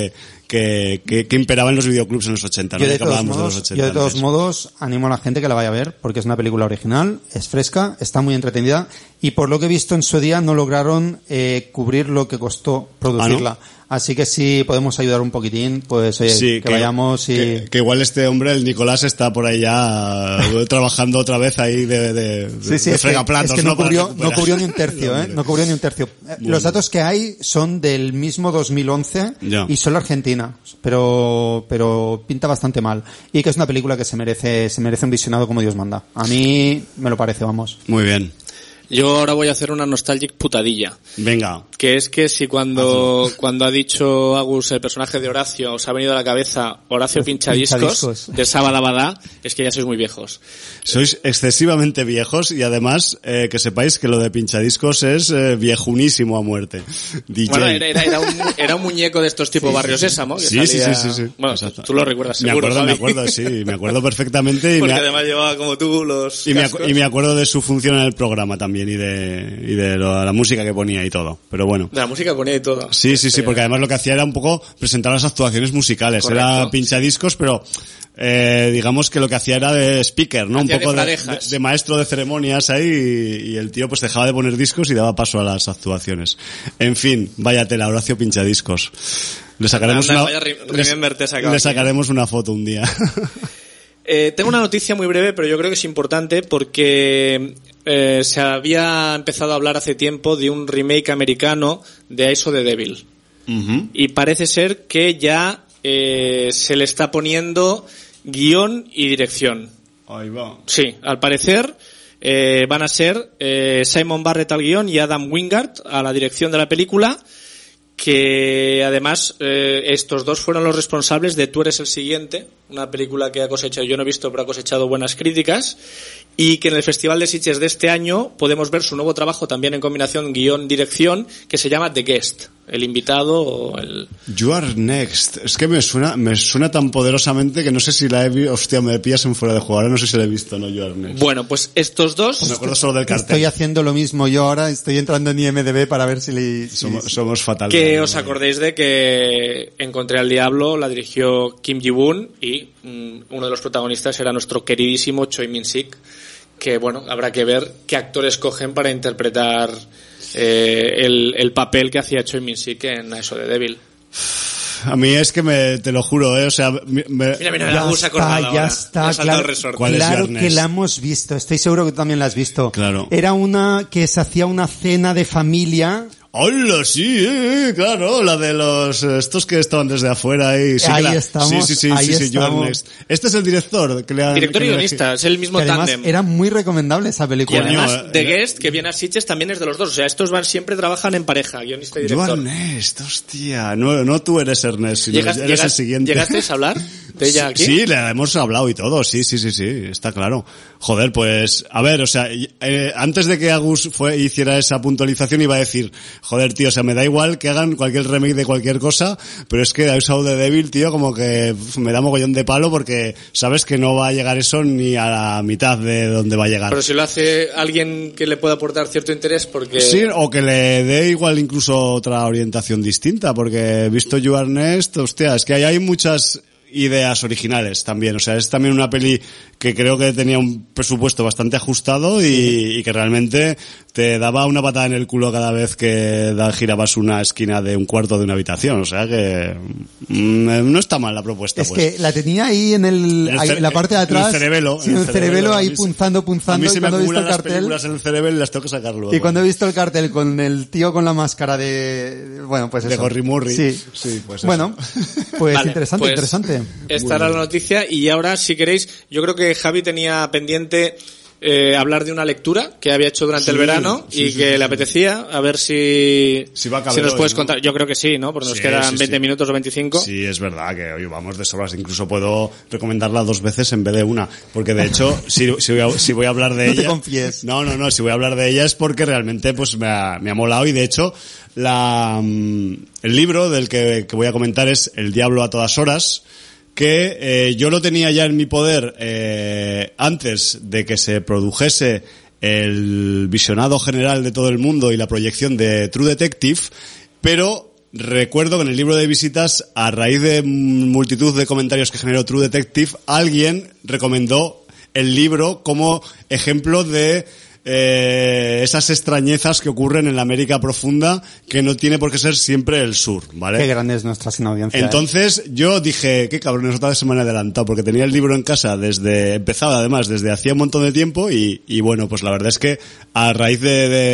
que imperaba en los videoclubs en los 80, ¿no? Yo de todos modos animo a la gente que la vaya a ver, porque es una película original, es fresca, está muy entretenida, y por lo que he visto en su día no lograron cubrir lo que costó producirla. ¿Ah, no? Así que si podemos ayudar un poquitín, pues oye, sí, que vayamos y... Que igual este hombre, el Nicolás, está por ahí ya trabajando otra vez ahí de fregaplatos. Es que no cubrió ni un tercio, no cubrió ni un tercio. Bueno. Los datos que hay son del mismo 2011 y solo Argentina, pero pinta bastante mal. Y que es una película que se merece un visionado como Dios manda. A mí me lo parece, vamos. Muy bien. Yo ahora voy a hacer una nostalgic putadilla. Venga. Que es que si cuando ha dicho Agus el personaje de Horacio os ha venido a la cabeza Horacio Pinchadiscos de Sabadabadá, es que ya sois muy viejos. Sois excesivamente viejos y además que sepáis que lo de Pinchadiscos es viejunísimo a muerte. DJ. Bueno, era un muñeco de estos tipo Barrio Sésamo. Que sí, salía... sí. Bueno, tú lo recuerdas seguro. Me acuerdo perfectamente. Porque además llevaba como tú los y me acuerdo de su función en el programa también. Y de la música que ponía y todo, pero bueno. De la música que ponía y todo. Sí, porque además lo que hacía era un poco presentar las actuaciones musicales. Correcto. Era pinchadiscos, pero digamos que lo que hacía era de speaker, ¿no? Hacía un poco de maestro de ceremonias ahí y el tío pues dejaba de poner discos y daba paso a las actuaciones. En fin, vaya tela, Horacio Pinchadiscos. Le sacaremos una foto un día. Tengo una noticia muy breve, pero yo creo que es importante porque se había empezado a hablar hace tiempo de un remake americano de Eyes of the Devil. Uh-huh. Y parece ser que ya se le está poniendo guión y dirección. Ahí va. Sí, al parecer van a ser Simon Barrett al guión y Adam Wingard a la dirección de la película, que además estos dos fueron los responsables de Tú eres el siguiente, una película que ha cosechado, yo no he visto, pero ha cosechado buenas críticas, y que en el Festival de Sitges de este año podemos ver su nuevo trabajo también en combinación guión-dirección, que se llama The Guest, el invitado o el... You Are Next. Es que me suena tan poderosamente que no sé si la he visto. Hostia, me pillas en fuera de juego. Ahora no sé si la he visto, ¿no? You Are Next. Bueno, pues estos dos... Me acuerdo solo del cartel. Estoy haciendo lo mismo yo ahora. Estoy entrando en IMDb para ver si somos fatales. Que os acordéis de que Encontré al Diablo la dirigió Kim Ji-woon y uno de los protagonistas era nuestro queridísimo Choi Min-sik, que bueno, habrá que ver qué actores cogen para interpretar el papel que hacía Choi Min-sik en Eyes of the Devil. A mí es que te lo juro, o sea... Mira, la gusa acordada ya está, claro, claro que la hemos visto, estoy seguro que tú también la has visto. Claro. Era una que se hacía una cena de familia... ¡Hola! Sí, claro, la de estos que estaban desde afuera y sí, ahí estamos. Sí, You Are Next. Este es el director que le director y guionista, es el mismo tándem. Era muy recomendable esa película. Y además, The Guest, que viene a Sitges, también es de los dos. O sea, estos siempre trabajan en pareja, guionista y director. You Are Next, hostia. No tú eres Ernest, sino eres el siguiente. ¿Llegasteis a hablar de ella aquí? Sí, le hemos hablado y todo, sí, está claro. Joder, pues, a ver, o sea, antes de que Agus hiciera esa puntualización iba a decir, joder, tío, o sea, me da igual que hagan cualquier remake de cualquier cosa, pero es que Eyes of the Devil, tío, como que me da mogollón de palo porque sabes que no va a llegar eso ni a la mitad de donde va a llegar. Pero si lo hace alguien que le pueda aportar cierto interés, porque... Sí, o que le dé igual incluso otra orientación distinta, porque visto You Are Next, hostia, es que hay muchas ideas originales también, o sea, es también una peli que creo que tenía un presupuesto bastante ajustado y que realmente te daba una patada en el culo cada vez que girabas una esquina de un cuarto de una habitación, o sea que no está mal la propuesta. Es pues. que la tenía ahí en la parte de atrás, en el cerebelo ahí punzando, a mí se me acumulan las películas en el cerebelo y las tengo que sacar luego. Y cuando he visto el cartel con el tío con la máscara de Gorry Murray. Sí, pues bueno, pues vale, interesante. Esta era la noticia y ahora, si queréis, yo creo que Javi tenía pendiente hablar de una lectura que había hecho durante el verano y que le apetecía, a ver si nos puedes contar. Yo creo que sí, ¿no? Porque nos quedan 20 minutos o 25. Sí, es verdad que hoy vamos de sobras. Incluso puedo recomendarla 2 veces en vez de una. Porque de hecho, si voy a hablar de ella... No te confíes. No, si voy a hablar de ella es porque realmente pues me ha molado y de hecho el libro del que voy a comentar es El Diablo a todas horas, que yo lo tenía ya en mi poder antes de que se produjese el visionado general de todo el mundo y la proyección de True Detective, pero recuerdo que en el libro de visitas, a raíz de multitud de comentarios que generó True Detective, alguien recomendó el libro como ejemplo de esas extrañezas que ocurren en la América profunda, que no tiene por qué ser siempre el sur, ¿vale? Qué grande es nuestra sin audiencia. Entonces yo dije, qué cabrones, otra vez se me han adelantado, porque tenía el libro en casa empezado además desde hacía un montón de tiempo y bueno, pues la verdad es que a raíz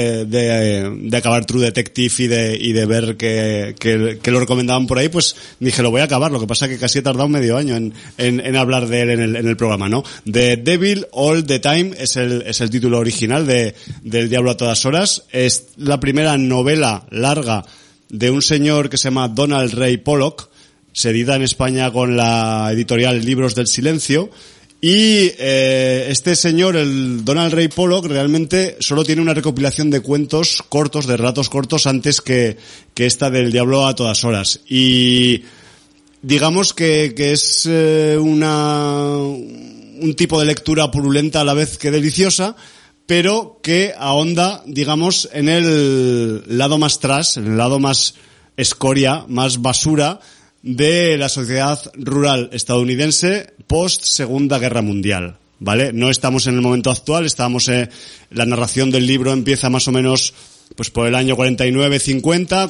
de acabar True Detective y de ver que lo recomendaban por ahí, pues dije, lo voy a acabar. Lo que pasa que casi he tardado medio año en hablar de él en el programa, ¿no? The Devil All the Time es el título original del Diablo a todas horas. Es la primera novela larga de un señor que se llama Donald Ray Pollock. Se edita en España con la editorial Libros del Silencio. Y este señor, el Donald Ray Pollock, realmente solo tiene una recopilación de cuentos cortos, de relatos cortos, antes que esta del Diablo a todas horas. Y digamos que es un tipo de lectura purulenta a la vez que deliciosa, pero que ahonda, digamos, en el lado más trash, en el lado más escoria, más basura de la sociedad rural estadounidense post Segunda Guerra Mundial, ¿vale? No estamos en el momento actual, la narración del libro empieza más o menos pues por el año 49-50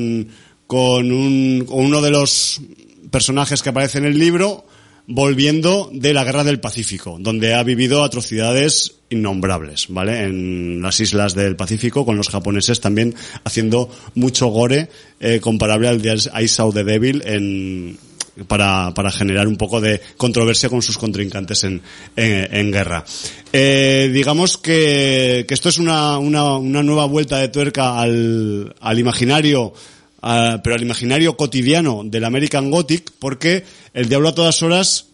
con uno de los personajes que aparece en el libro volviendo de la Guerra del Pacífico, donde ha vivido atrocidades innombrables, ¿vale? En las islas del Pacífico, con los japoneses también haciendo mucho gore, comparable al de I Saw the Devil para generar un poco de controversia con sus contrincantes en guerra. Digamos que esto es una nueva vuelta de tuerca al imaginario, pero al imaginario cotidiano del American Gothic, porque el Diablo a todas horas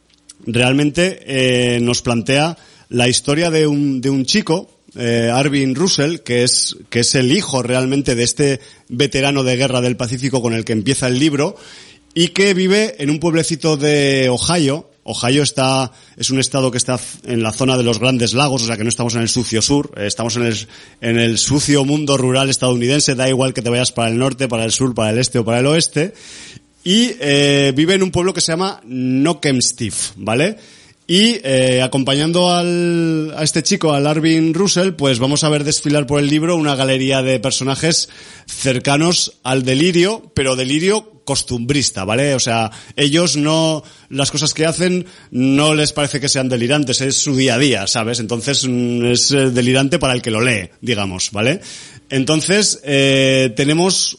realmente nos plantea la historia de un chico, Arvin Russell, que es el hijo realmente de este veterano de guerra del Pacífico con el que empieza el libro, y que vive en un pueblecito de Ohio. Ohio es un estado que está en la zona de los Grandes Lagos, o sea que no estamos en el sucio sur, estamos en el sucio mundo rural estadounidense, da igual que te vayas para el norte, para el sur, para el este o para el oeste, y vive en un pueblo que se llama Knockemstiff, ¿vale? Y acompañando a este chico, al Arvin Russell, pues vamos a ver desfilar por el libro una galería de personajes cercanos al delirio, pero delirio costumbrista, ¿vale? O sea, ellos las cosas que hacen no les parece que sean delirantes, es su día a día, ¿sabes? Entonces es delirante para el que lo lee, digamos, ¿vale? Entonces tenemos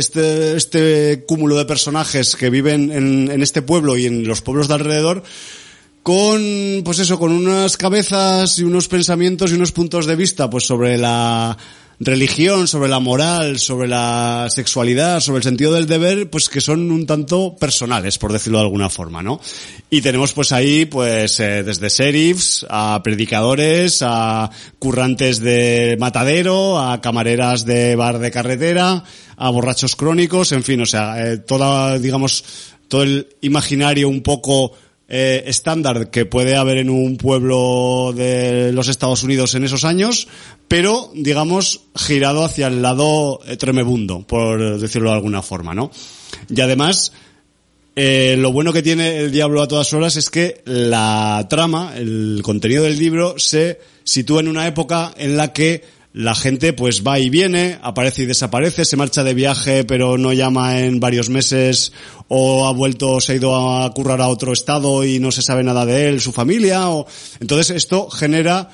este cúmulo de personajes que viven en este pueblo y en los pueblos de alrededor, con unas cabezas y unos pensamientos y unos puntos de vista pues sobre la religión, sobre la moral, sobre la sexualidad, sobre el sentido del deber, pues que son un tanto personales, por decirlo de alguna forma, ¿no? Y tenemos pues ahí pues desde sheriffs a predicadores, a currantes de matadero, a camareras de bar de carretera, a borrachos crónicos, en fin, o sea, todo el imaginario un poco estándar que puede haber en un pueblo de los Estados Unidos en esos años, pero digamos girado hacia el lado tremebundo, por decirlo de alguna forma, ¿no? Y además lo bueno que tiene el Diablo a todas horas es que la trama, el contenido del libro se sitúa en una época en la que la gente pues va y viene, aparece y desaparece, se marcha de viaje pero no llama en varios meses, o se ha ido a currar a otro estado y no se sabe nada de él, su familia, entonces esto genera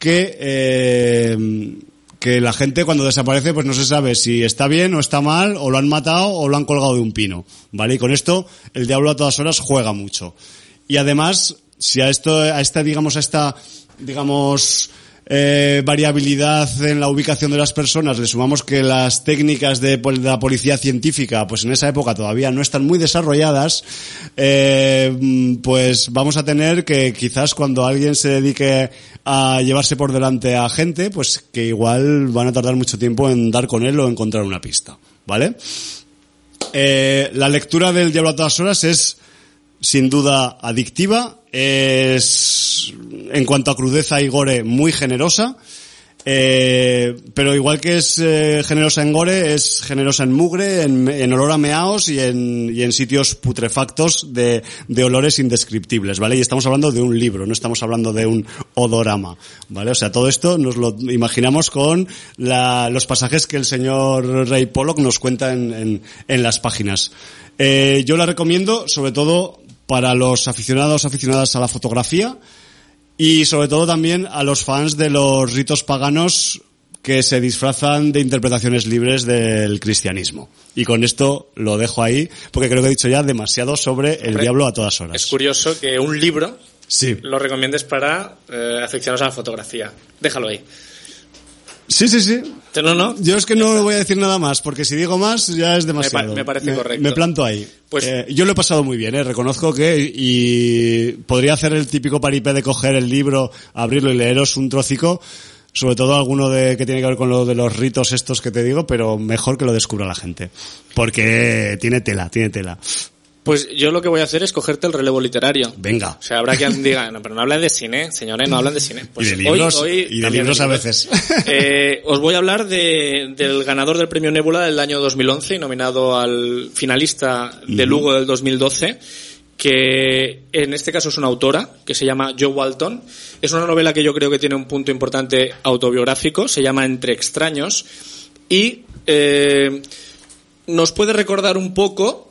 que la gente cuando desaparece pues no se sabe si está bien o está mal, o lo han matado o lo han colgado de un pino, ¿vale? Y con esto el Diablo a todas horas juega mucho. Y además, si a esta variabilidad en la ubicación de las personas le sumamos que las técnicas de la policía científica pues en esa época todavía no están muy desarrolladas, pues vamos a tener que quizás cuando alguien se dedique a llevarse por delante a gente, pues que igual van a tardar mucho tiempo en dar con él o encontrar una pista, ¿vale? La lectura del Diablo a todas horas es sin duda adictiva, es en cuanto a crudeza y gore muy generosa, Pero igual que es generosa en gore, es generosa en mugre, en olor a meaos y en sitios putrefactos de olores indescriptibles, ¿vale? Y estamos hablando de un libro, no estamos hablando de un odorama, ¿vale? O sea, todo esto nos lo imaginamos con los pasajes que el señor Ray Pollock nos cuenta en las páginas. Yo la recomiendo, sobre todo para los aficionadas a la fotografía, y sobre todo también a los fans de los ritos paganos que se disfrazan de interpretaciones libres del cristianismo. Y con esto lo dejo ahí, porque creo que he dicho ya demasiado sobre el diablo a todas horas. Es curioso que un libro sí. lo recomiendes para aficionados a la fotografía. Déjalo ahí. Sí. No. Yo es que no voy a decir nada más, porque si digo más ya es demasiado. Me parece correcto. Me planto ahí. Pues, yo lo he pasado muy bien, reconozco y podría hacer el típico paripé de coger el libro, abrirlo y leeros un trocico, sobre todo alguno que tiene que ver con lo de los ritos estos que te digo, pero mejor que lo descubra la gente, porque tiene tela. Pues yo lo que voy a hacer es cogerte el relevo literario. Venga. O sea, habrá quien diga, no, pero no hablan de cine, señores, no hablan de cine. Pues y de libros, hoy y de libros a veces. Os voy a hablar del ganador del premio Nebula del año 2011 y nominado al finalista de Lugo del 2012, que en este caso es una autora que se llama Jo Walton. Es una novela que yo creo que tiene un punto importante autobiográfico, se llama Entre extraños, y nos puede recordar un poco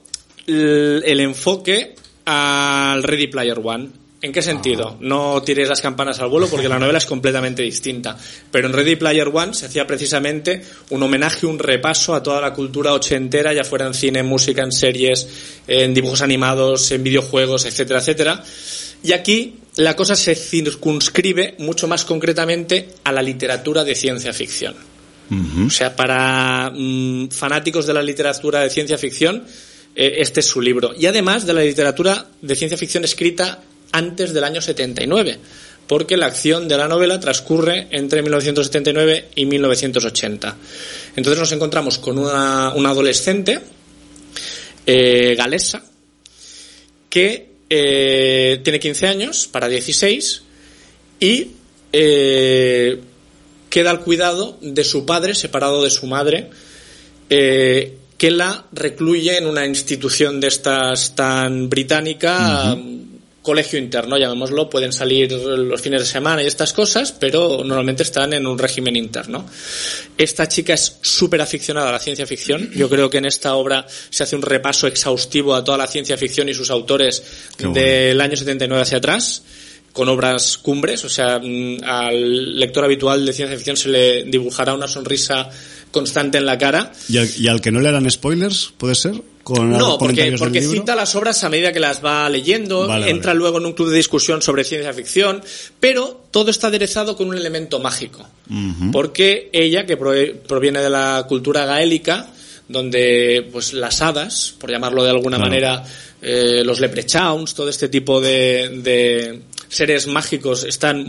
el enfoque al Ready Player One. ¿En qué sentido? No tires las campanas al vuelo porque la novela es completamente distinta. Pero en Ready Player One se hacía precisamente un homenaje, un repaso a toda la cultura ochentera, ya fuera en cine, en música, en series, en dibujos animados, en videojuegos, etcétera, etcétera. Y aquí la cosa se circunscribe mucho más concretamente a la literatura de ciencia ficción. O sea, para fanáticos de la literatura de ciencia ficción, este es su libro. Y además de la literatura de ciencia ficción escrita antes del año 79, porque la acción de la novela transcurre entre 1979 y 1980. Entonces nos encontramos con una adolescente galesa que tiene 15 años para 16 y queda al cuidado de su padre, separado de su madre, que la recluye en una institución de estas tan británica, colegio interno, llamémoslo. Pueden salir los fines de semana y estas cosas, pero normalmente están en un régimen interno. Esta chica es súper aficionada a la ciencia ficción. Yo creo que en esta obra se hace un repaso exhaustivo a toda la ciencia ficción y sus autores del año 79 hacia atrás, con obras cumbres. O sea, al lector habitual de ciencia ficción se le dibujará una sonrisa constante en la cara. ¿Y al que no le harán spoilers, puede ser? No, porque cita las obras a medida que las va leyendo, entra luego en un club de discusión sobre ciencia ficción, pero todo está aderezado con un elemento mágico. Porque ella, que proviene de la cultura gaélica, donde pues las hadas, por llamarlo de alguna manera, los leprechauns, todo este tipo de seres mágicos están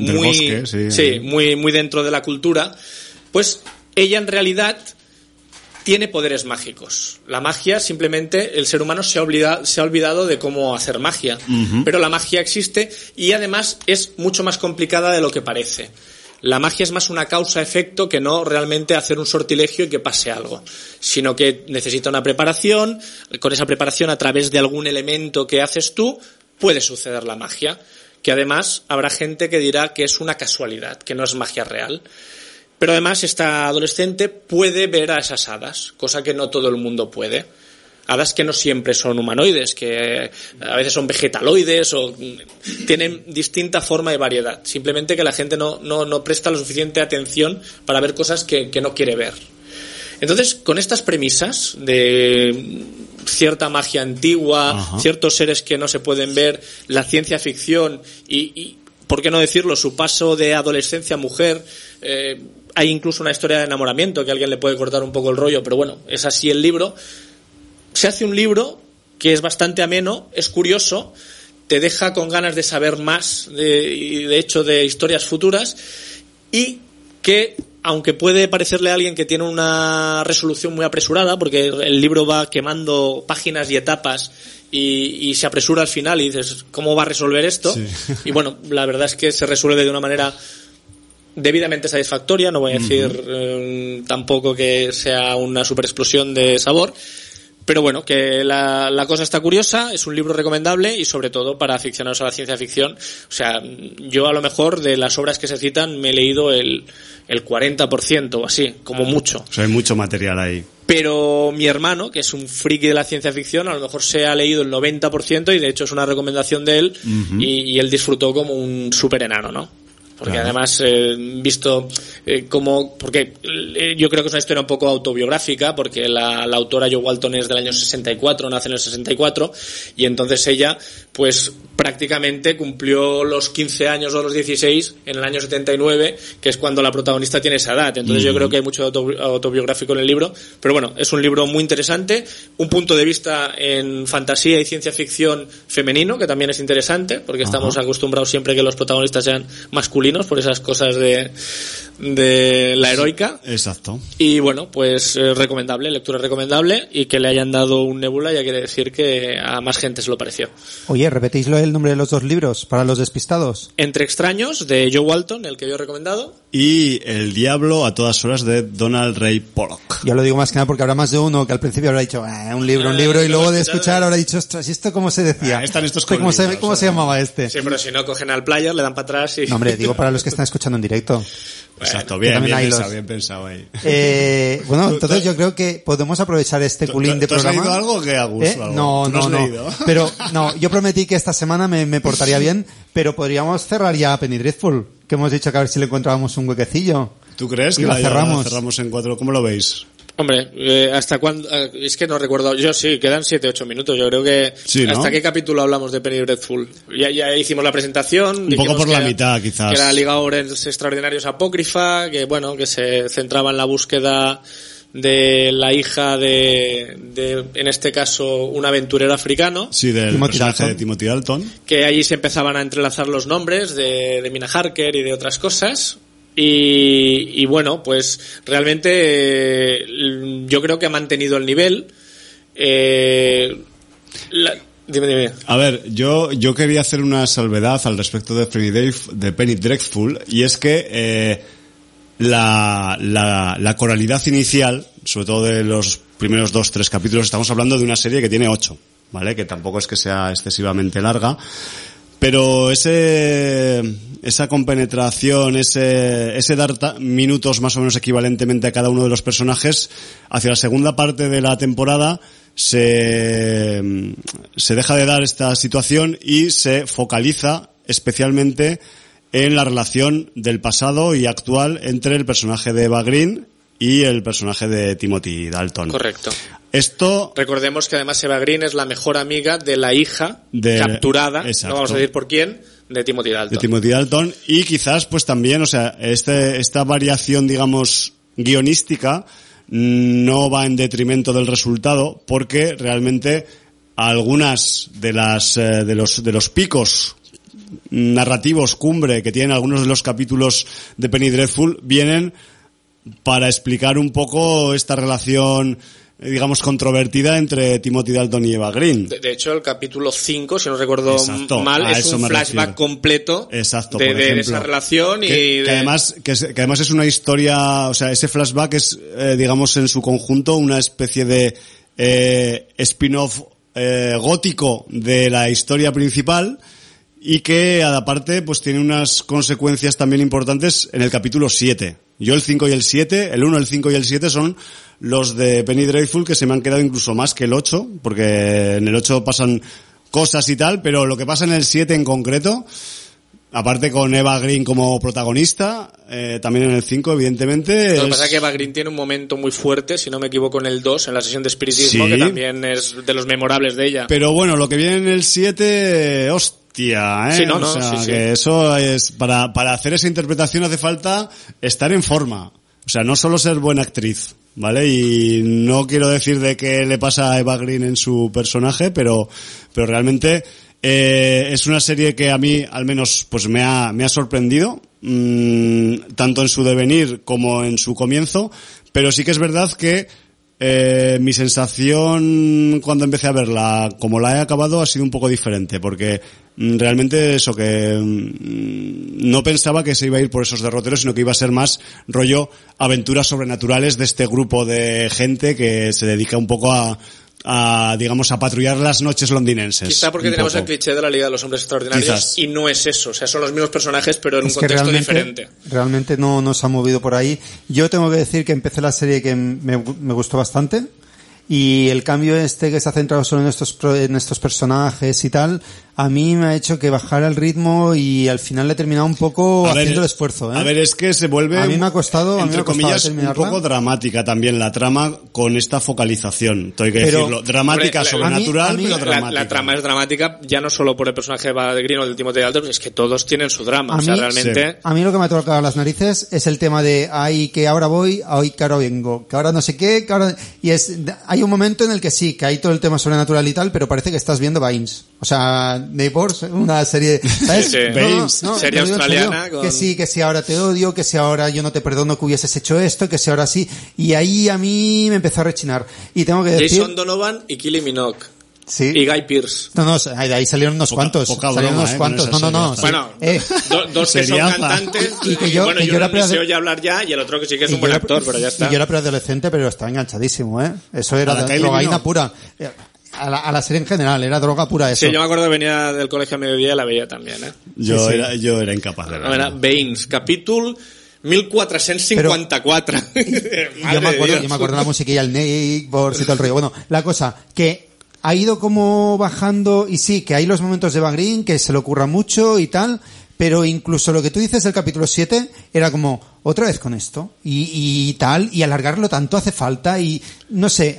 muy dentro de la cultura, pues ella en realidad tiene poderes mágicos. La magia, simplemente, el ser humano se ha olvidado de cómo hacer magia. Pero la magia existe y además es mucho más complicada de lo que parece. La magia es más una causa-efecto que no realmente hacer un sortilegio y que pase algo, sino que necesita una preparación. Con esa preparación, a través de algún elemento que haces tú, puede suceder la magia, que además habrá gente que dirá que es una casualidad, que no es magia real. Pero además esta adolescente puede ver a esas hadas, cosa que no todo el mundo puede. Hadas que no siempre son humanoides, que a veces son vegetaloides o tienen distinta forma y variedad. Simplemente que la gente no presta la suficiente atención para ver cosas que no quiere ver. Entonces, con estas premisas de cierta magia antigua, ciertos seres que no se pueden ver, la ciencia ficción y ¿por qué no decirlo?, su paso de adolescencia a mujer, hay incluso una historia de enamoramiento que a alguien le puede cortar un poco el rollo, pero bueno, es así el libro. Se hace un libro que es bastante ameno, es curioso, te deja con ganas de saber más, de hecho, de historias futuras, y que, aunque puede parecerle a alguien que tiene una resolución muy apresurada, porque el libro va quemando páginas y etapas y se apresura al final y dices, ¿cómo va a resolver esto? Sí. Y bueno, la verdad es que se resuelve de una manera debidamente satisfactoria, no voy a decir tampoco que sea una super explosión de sabor, pero bueno, que la cosa está curiosa, es un libro recomendable y sobre todo para aficionados a la ciencia ficción. O sea, yo a lo mejor de las obras que se citan me he leído el 40% o así, como mucho. O sea, hay mucho material ahí. Pero mi hermano, que es un friki de la ciencia ficción, a lo mejor se ha leído el 90% y de hecho es una recomendación de él y él disfrutó como un súper enano, ¿no? Porque además, visto porque yo creo que es una historia un poco autobiográfica, porque la autora Jo Walton es del año 64, nace en el 64, y entonces ella, pues prácticamente cumplió los 15 años o los 16 en el año 79, que es cuando la protagonista tiene esa edad. Entonces yo creo que hay mucho autobiográfico en el libro, pero bueno, es un libro muy interesante, un punto de vista en fantasía y ciencia ficción femenino, que también es interesante, porque estamos acostumbrados siempre que los protagonistas sean masculinos, por esas cosas de la heroica. Exacto. Y bueno, pues recomendable, lectura recomendable, y que le hayan dado un Nebula ya quiere decir que a más gente se lo pareció. Oye, repetíslo el nombre de los 2 libros para los despistados. Entre extraños, de Jo Walton, el que yo he recomendado. Y El diablo a todas horas, de Donald Ray Pollock. Yo lo digo más que nada porque habrá más de uno que al principio habrá dicho un libro, y luego de escuchar habrá dicho, ostras, ¿y esto cómo se decía? Están estos ¿Cómo se llamaba este? Sí, pero si no cogen al player, le dan para atrás y... No, hombre, digo para los que están escuchando en directo. Exacto, bien pensado ahí. Bueno, entonces yo creo que podemos aprovechar este culín de programa. ¿Te has leído algo que a gusto? No. Pero, no, yo prometí que esta semana me portaría bien, pero podríamos cerrar ya Penny Dreadful, que hemos dicho que a ver si le encontrábamos un huequecillo. ¿Tú crees que la cerramos en 4? ¿Cómo lo veis? Hombre, ¿hasta cuándo? Es que no recuerdo. Yo sí, quedan 7-8 minutos. Yo creo que... Sí, ¿no? ¿Hasta qué capítulo hablamos de Penny Dreadful? Ya hicimos la presentación. Un poco por la mitad, quizás. Que era Liga Orense Extraordinarios Apócrifa, que bueno, que se centraba en la búsqueda de la hija de en este caso, un aventurero africano. Sí, del personaje de Timothy Dalton. Que allí se empezaban a entrelazar los nombres de Mina Harker y de otras cosas. Y bueno, pues realmente yo creo que ha mantenido el nivel. Dime. A ver, yo quería hacer una salvedad al respecto de Penny Dreadful, y es que la coralidad inicial, sobre todo de los primeros 2-3 capítulos, estamos hablando de una serie que tiene 8, ¿vale? Que tampoco es que sea excesivamente larga. Pero esa compenetración, ese dar minutos más o menos equivalentemente a cada uno de los personajes, hacia la segunda parte de la temporada se deja de dar esta situación y se focaliza especialmente en la relación del pasado y actual entre el personaje de Eva Green y el personaje de Timothy Dalton. Correcto. Esto... Recordemos que además Eva Green es la mejor amiga de la hija capturada, exacto, no vamos a decir por quién, de Timothy Dalton. Y quizás pues también, o sea, esta variación, digamos, guionística no va en detrimento del resultado, porque realmente algunas de los picos narrativos cumbre que tienen algunos de los capítulos de Penny Dreadful vienen para explicar un poco esta relación, digamos, controvertida entre Timothy Dalton y Eva Green. De hecho, el capítulo 5, si no recuerdo mal, es un flashback completo de esa relación que además es una historia, o sea, ese flashback es, digamos, en su conjunto una especie de spin-off gótico de la historia principal, y que aparte pues tiene unas consecuencias también importantes en el capítulo 7. Yo el 5 y el 7, el 1, el 5 y el 7 son los de Penny Dreadful, que se me han quedado incluso más que el 8, porque en el 8 pasan cosas y tal, pero lo que pasa en el 7 en concreto, aparte con Eva Green como protagonista, también en el 5 evidentemente... Lo que pasa es que Eva Green tiene un momento muy fuerte, si no me equivoco, en el 2, en la sesión de espiritismo, sí, que también es de los memorables de ella. Pero bueno, lo que viene en el 7, hostia, Sí, o sea, que eso es, para hacer esa interpretación hace falta estar en forma. O sea, no solo ser buena actriz, ¿vale? Y no quiero decir de qué le pasa a Eva Green en su personaje, pero realmente es una serie que a mí, al menos, pues me ha sorprendido, tanto en su devenir como en su comienzo, pero sí que es verdad que mi sensación cuando empecé a verla, como la he acabado, ha sido un poco diferente, porque realmente eso, que no pensaba que se iba a ir por esos derroteros, sino que iba a ser más rollo aventuras sobrenaturales de este grupo de gente que se dedica un poco a digamos, a patrullar las noches londinenses. Quizá porque tenemos el cliché de la Liga de los Hombres Extraordinarios. Quizás. Y no es eso, o sea, son los mismos personajes pero en un contexto diferente. Realmente no nos ha movido por ahí. Yo tengo que decir que empecé la serie que me gustó bastante, y el cambio que se ha centrado solo en estos personajes y tal, a mí me ha hecho que bajara el ritmo, y al final le he terminado un poco haciendo el esfuerzo, ¿eh? A ver, es que se vuelve, a mí me ha costado, entre comillas, un poco dramática también la trama con esta focalización. Hay que decirlo, dramática, hombre, sobrenatural, pero dramática. La trama es dramática, ya no solo por el personaje de Bad Green o del Timothy Dalton, es que todos tienen su drama. O sea, realmente... Sí. A mí lo que me ha tocado las narices es el tema de, ay, que ahora voy, ay, que ahora vengo, que ahora no sé qué, que ahora... Y hay un momento en el que sí, que hay todo el tema sobrenatural y tal, pero parece que estás viendo Baines. O sea, Neighbours, una serie, ¿sabes? Sí, sí. Serie australiana. Que sí, ahora te odio, que si ahora yo no te perdono que hubieses hecho esto, que si ahora sí. Y ahí a mí me empezó a rechinar. Y tengo que decir... Jason Donovan y Kylie Minogue. Sí. Y Guy Pearce. No, de ahí salieron unos cuantos. Salieron unos cuantos. No. Bueno, dos que son cantantes. Y que yo no se oye hablar ya, y el otro que sí que es un buen actor, pero ya está. Y yo era preadolescente, pero estaba enganchadísimo, ¿eh? Eso era drogaína pura. A la serie en general, era droga pura eso. Sí, yo me acuerdo que venía del colegio a mediodía y la veía también, ¿eh? Yo era incapaz de verla. Baines, capítol 1454. Yo me acuerdo de la musiquilla, el Neighbours y todo el rollo. Bueno, la cosa, que ha ido como bajando, y sí, que hay los momentos de Bad Green, que se le ocurra mucho y tal, pero incluso lo que tú dices del capítulo 7 era como, otra vez con esto, y tal, y alargarlo tanto hace falta, y no sé,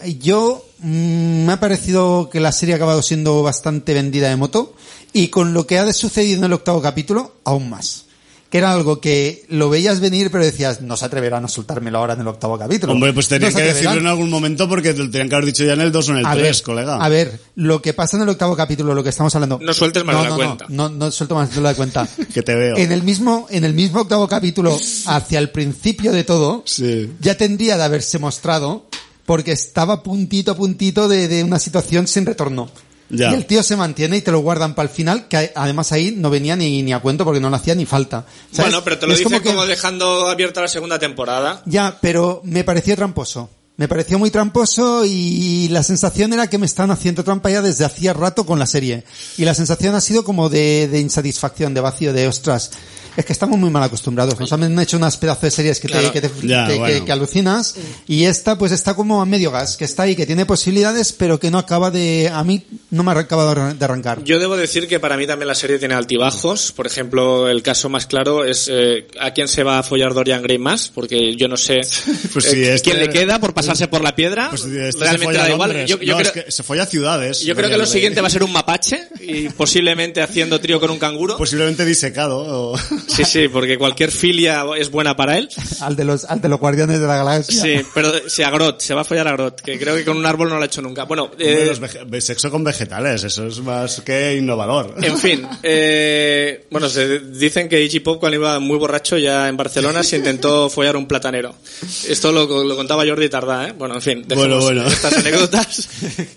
me ha parecido que la serie ha acabado siendo bastante vendida de moto, y con lo que ha sucedido en el 8º capítulo, aún más. Que era algo que lo veías venir, pero decías, no se atreverán a soltármelo ahora en el 8º capítulo. Hombre, pues tenían que decirlo en algún momento, porque te lo tenían que haber dicho ya en el 2 o en el 3, colega. A ver, lo que pasa en el 8º capítulo, lo que estamos hablando... No sueltes más de la cuenta. No suelto más de la cuenta. Que te veo. En el mismo 8º capítulo, hacia el principio de todo, sí, ya tendría de haberse mostrado, porque estaba puntito de una situación sin retorno. Ya. Y el tío se mantiene y te lo guardan para el final, que además ahí no venía ni a cuento porque no le hacía ni falta. ¿Sabes? Bueno, pero te lo dicen como dejando abierta la segunda temporada. Ya, pero me pareció tramposo. Me pareció muy tramposo, y la sensación era que me están haciendo trampa ya desde hacía rato con la serie. Y la sensación ha sido como de insatisfacción, de vacío, de ostras. Es que estamos muy mal acostumbrados. Nos han hecho unas pedazos de series que alucinas, y esta pues está como a medio gas, que está ahí, que tiene posibilidades, pero que no acaba a mí no me ha acabado de arrancar. Yo debo decir que para mí también la serie tiene altibajos. Por ejemplo, el caso más claro es a quién se va a follar Dorian Gray más, porque yo no sé pues sí, quién le queda por pasarse por la piedra. Pues realmente da igual. Yo creo, es que se folla ciudades. Yo creo que lo siguiente va a ser un mapache, y posiblemente haciendo trío con un canguro. Posiblemente disecado. Sí, porque cualquier filia es buena para él. Al de los Guardianes de la Galaxia. Sí, pero si a Groot, se va a follar a Groot, que creo que con un árbol no lo ha hecho nunca. Bueno, sexo con vegetales, eso es más que innovador. En fin, bueno, dicen que Iggy Pop, cuando iba muy borracho ya en Barcelona, se intentó follar un platanero. Esto lo contaba Jordi Tardá, ¿eh? Bueno, en fin, dejemos estas anécdotas.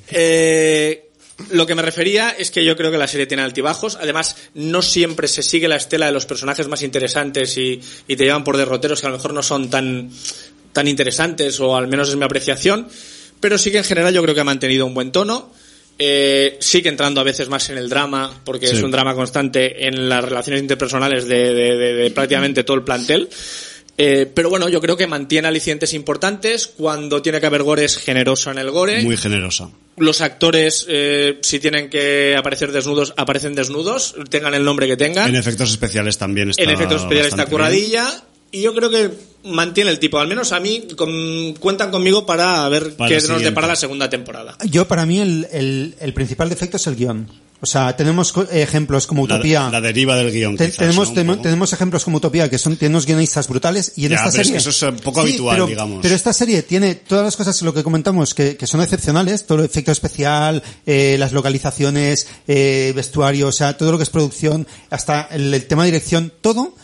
Lo que me refería es que yo creo que la serie tiene altibajos. Además, no siempre se sigue la estela de los personajes más interesantes y te llevan por derroteros que a lo mejor no son tan interesantes, o al menos es mi apreciación. Pero sí que en general yo creo que ha mantenido un buen tono. Sigue entrando a veces más en el drama, porque es un drama constante en las relaciones interpersonales de prácticamente todo el plantel. Pero bueno, yo creo que mantiene alicientes importantes. Cuando tiene que haber gore, es generoso en el gore. Muy generosa. Los actores, si tienen que aparecer desnudos, aparecen desnudos, tengan el nombre que tengan. En efectos especiales también está. En efectos especiales está curradilla. Bien. Y yo creo que mantiene el tipo. Al menos a mí cuentan conmigo para ver qué nos depara la segunda temporada. Para mí el principal defecto es el guión. O sea, tenemos ejemplos como Utopía. La deriva del guión. Tenemos ejemplos como Utopía, que tiene unos guionistas brutales, y en esta serie. Es que eso es poco habitual, digamos. Pero esta serie tiene todas las cosas, lo que comentamos, que son excepcionales, todo el efecto especial, las localizaciones, vestuario, o sea, todo lo que es producción, hasta el tema de dirección, todo.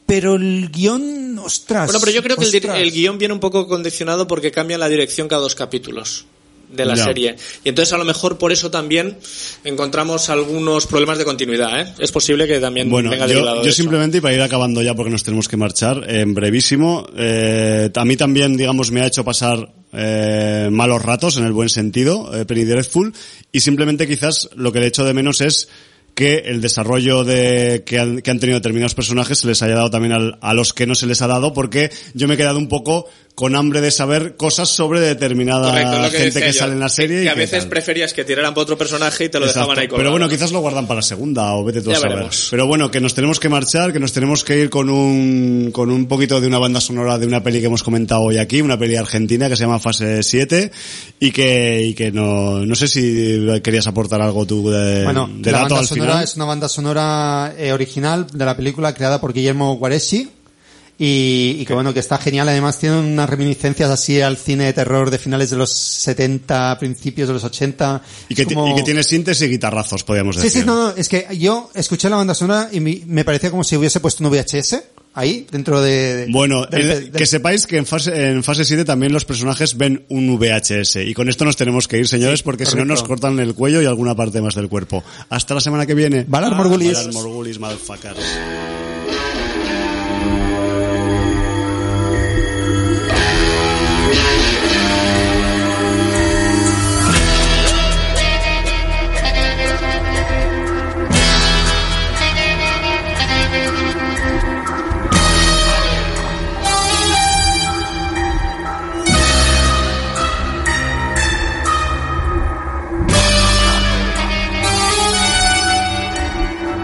pero el guión, ostras. Bueno, pero yo creo que el guión viene un poco condicionado porque cambian la dirección cada 2 capítulos de la serie. Y entonces a lo mejor por eso también encontramos algunos problemas de continuidad, ¿eh? Es posible que también venga derivado de yo eso. Simplemente, y para ir acabando ya porque nos tenemos que marchar, en brevísimo, a mí también, digamos, me ha hecho pasar malos ratos en el buen sentido, Penny Dreadful, y simplemente quizás lo que le echo de menos es que el desarrollo que han tenido determinados personajes se les haya dado también a los que no se les ha dado, porque yo me he quedado un poco con hambre de saber cosas sobre determinada gente que sale en la serie. Que a veces preferías que tiraran por otro personaje y te lo dejaban ahí colgado. Pero bueno, quizás lo guardan para la segunda o vete tú a saber. Veremos. Pero bueno, que nos tenemos que marchar, que nos tenemos que ir con un poquito de una banda sonora de una peli que hemos comentado hoy aquí, una peli argentina que se llama Fase 7 y que no sé si querías aportar algo tú de dato al final. Es una banda sonora original de la película creada por Guillermo Guareschi y que bueno, que está genial. Además tiene unas reminiscencias así al cine de terror de finales de los 70, principios de los 80. Y que tiene síntesis y guitarrazos, podríamos decir. Sí, no, es que yo escuché la banda sonora y me parecía como si hubiese puesto un VHS ahí, dentro de... Bueno, que sepáis que en fase 7 también los personajes ven un VHS. Y con esto nos tenemos que ir, señores, porque si no nos cortan el cuello y alguna parte más del cuerpo. Hasta la semana que viene. Valar Morgulis. Valar Morgulis, motherfuckers.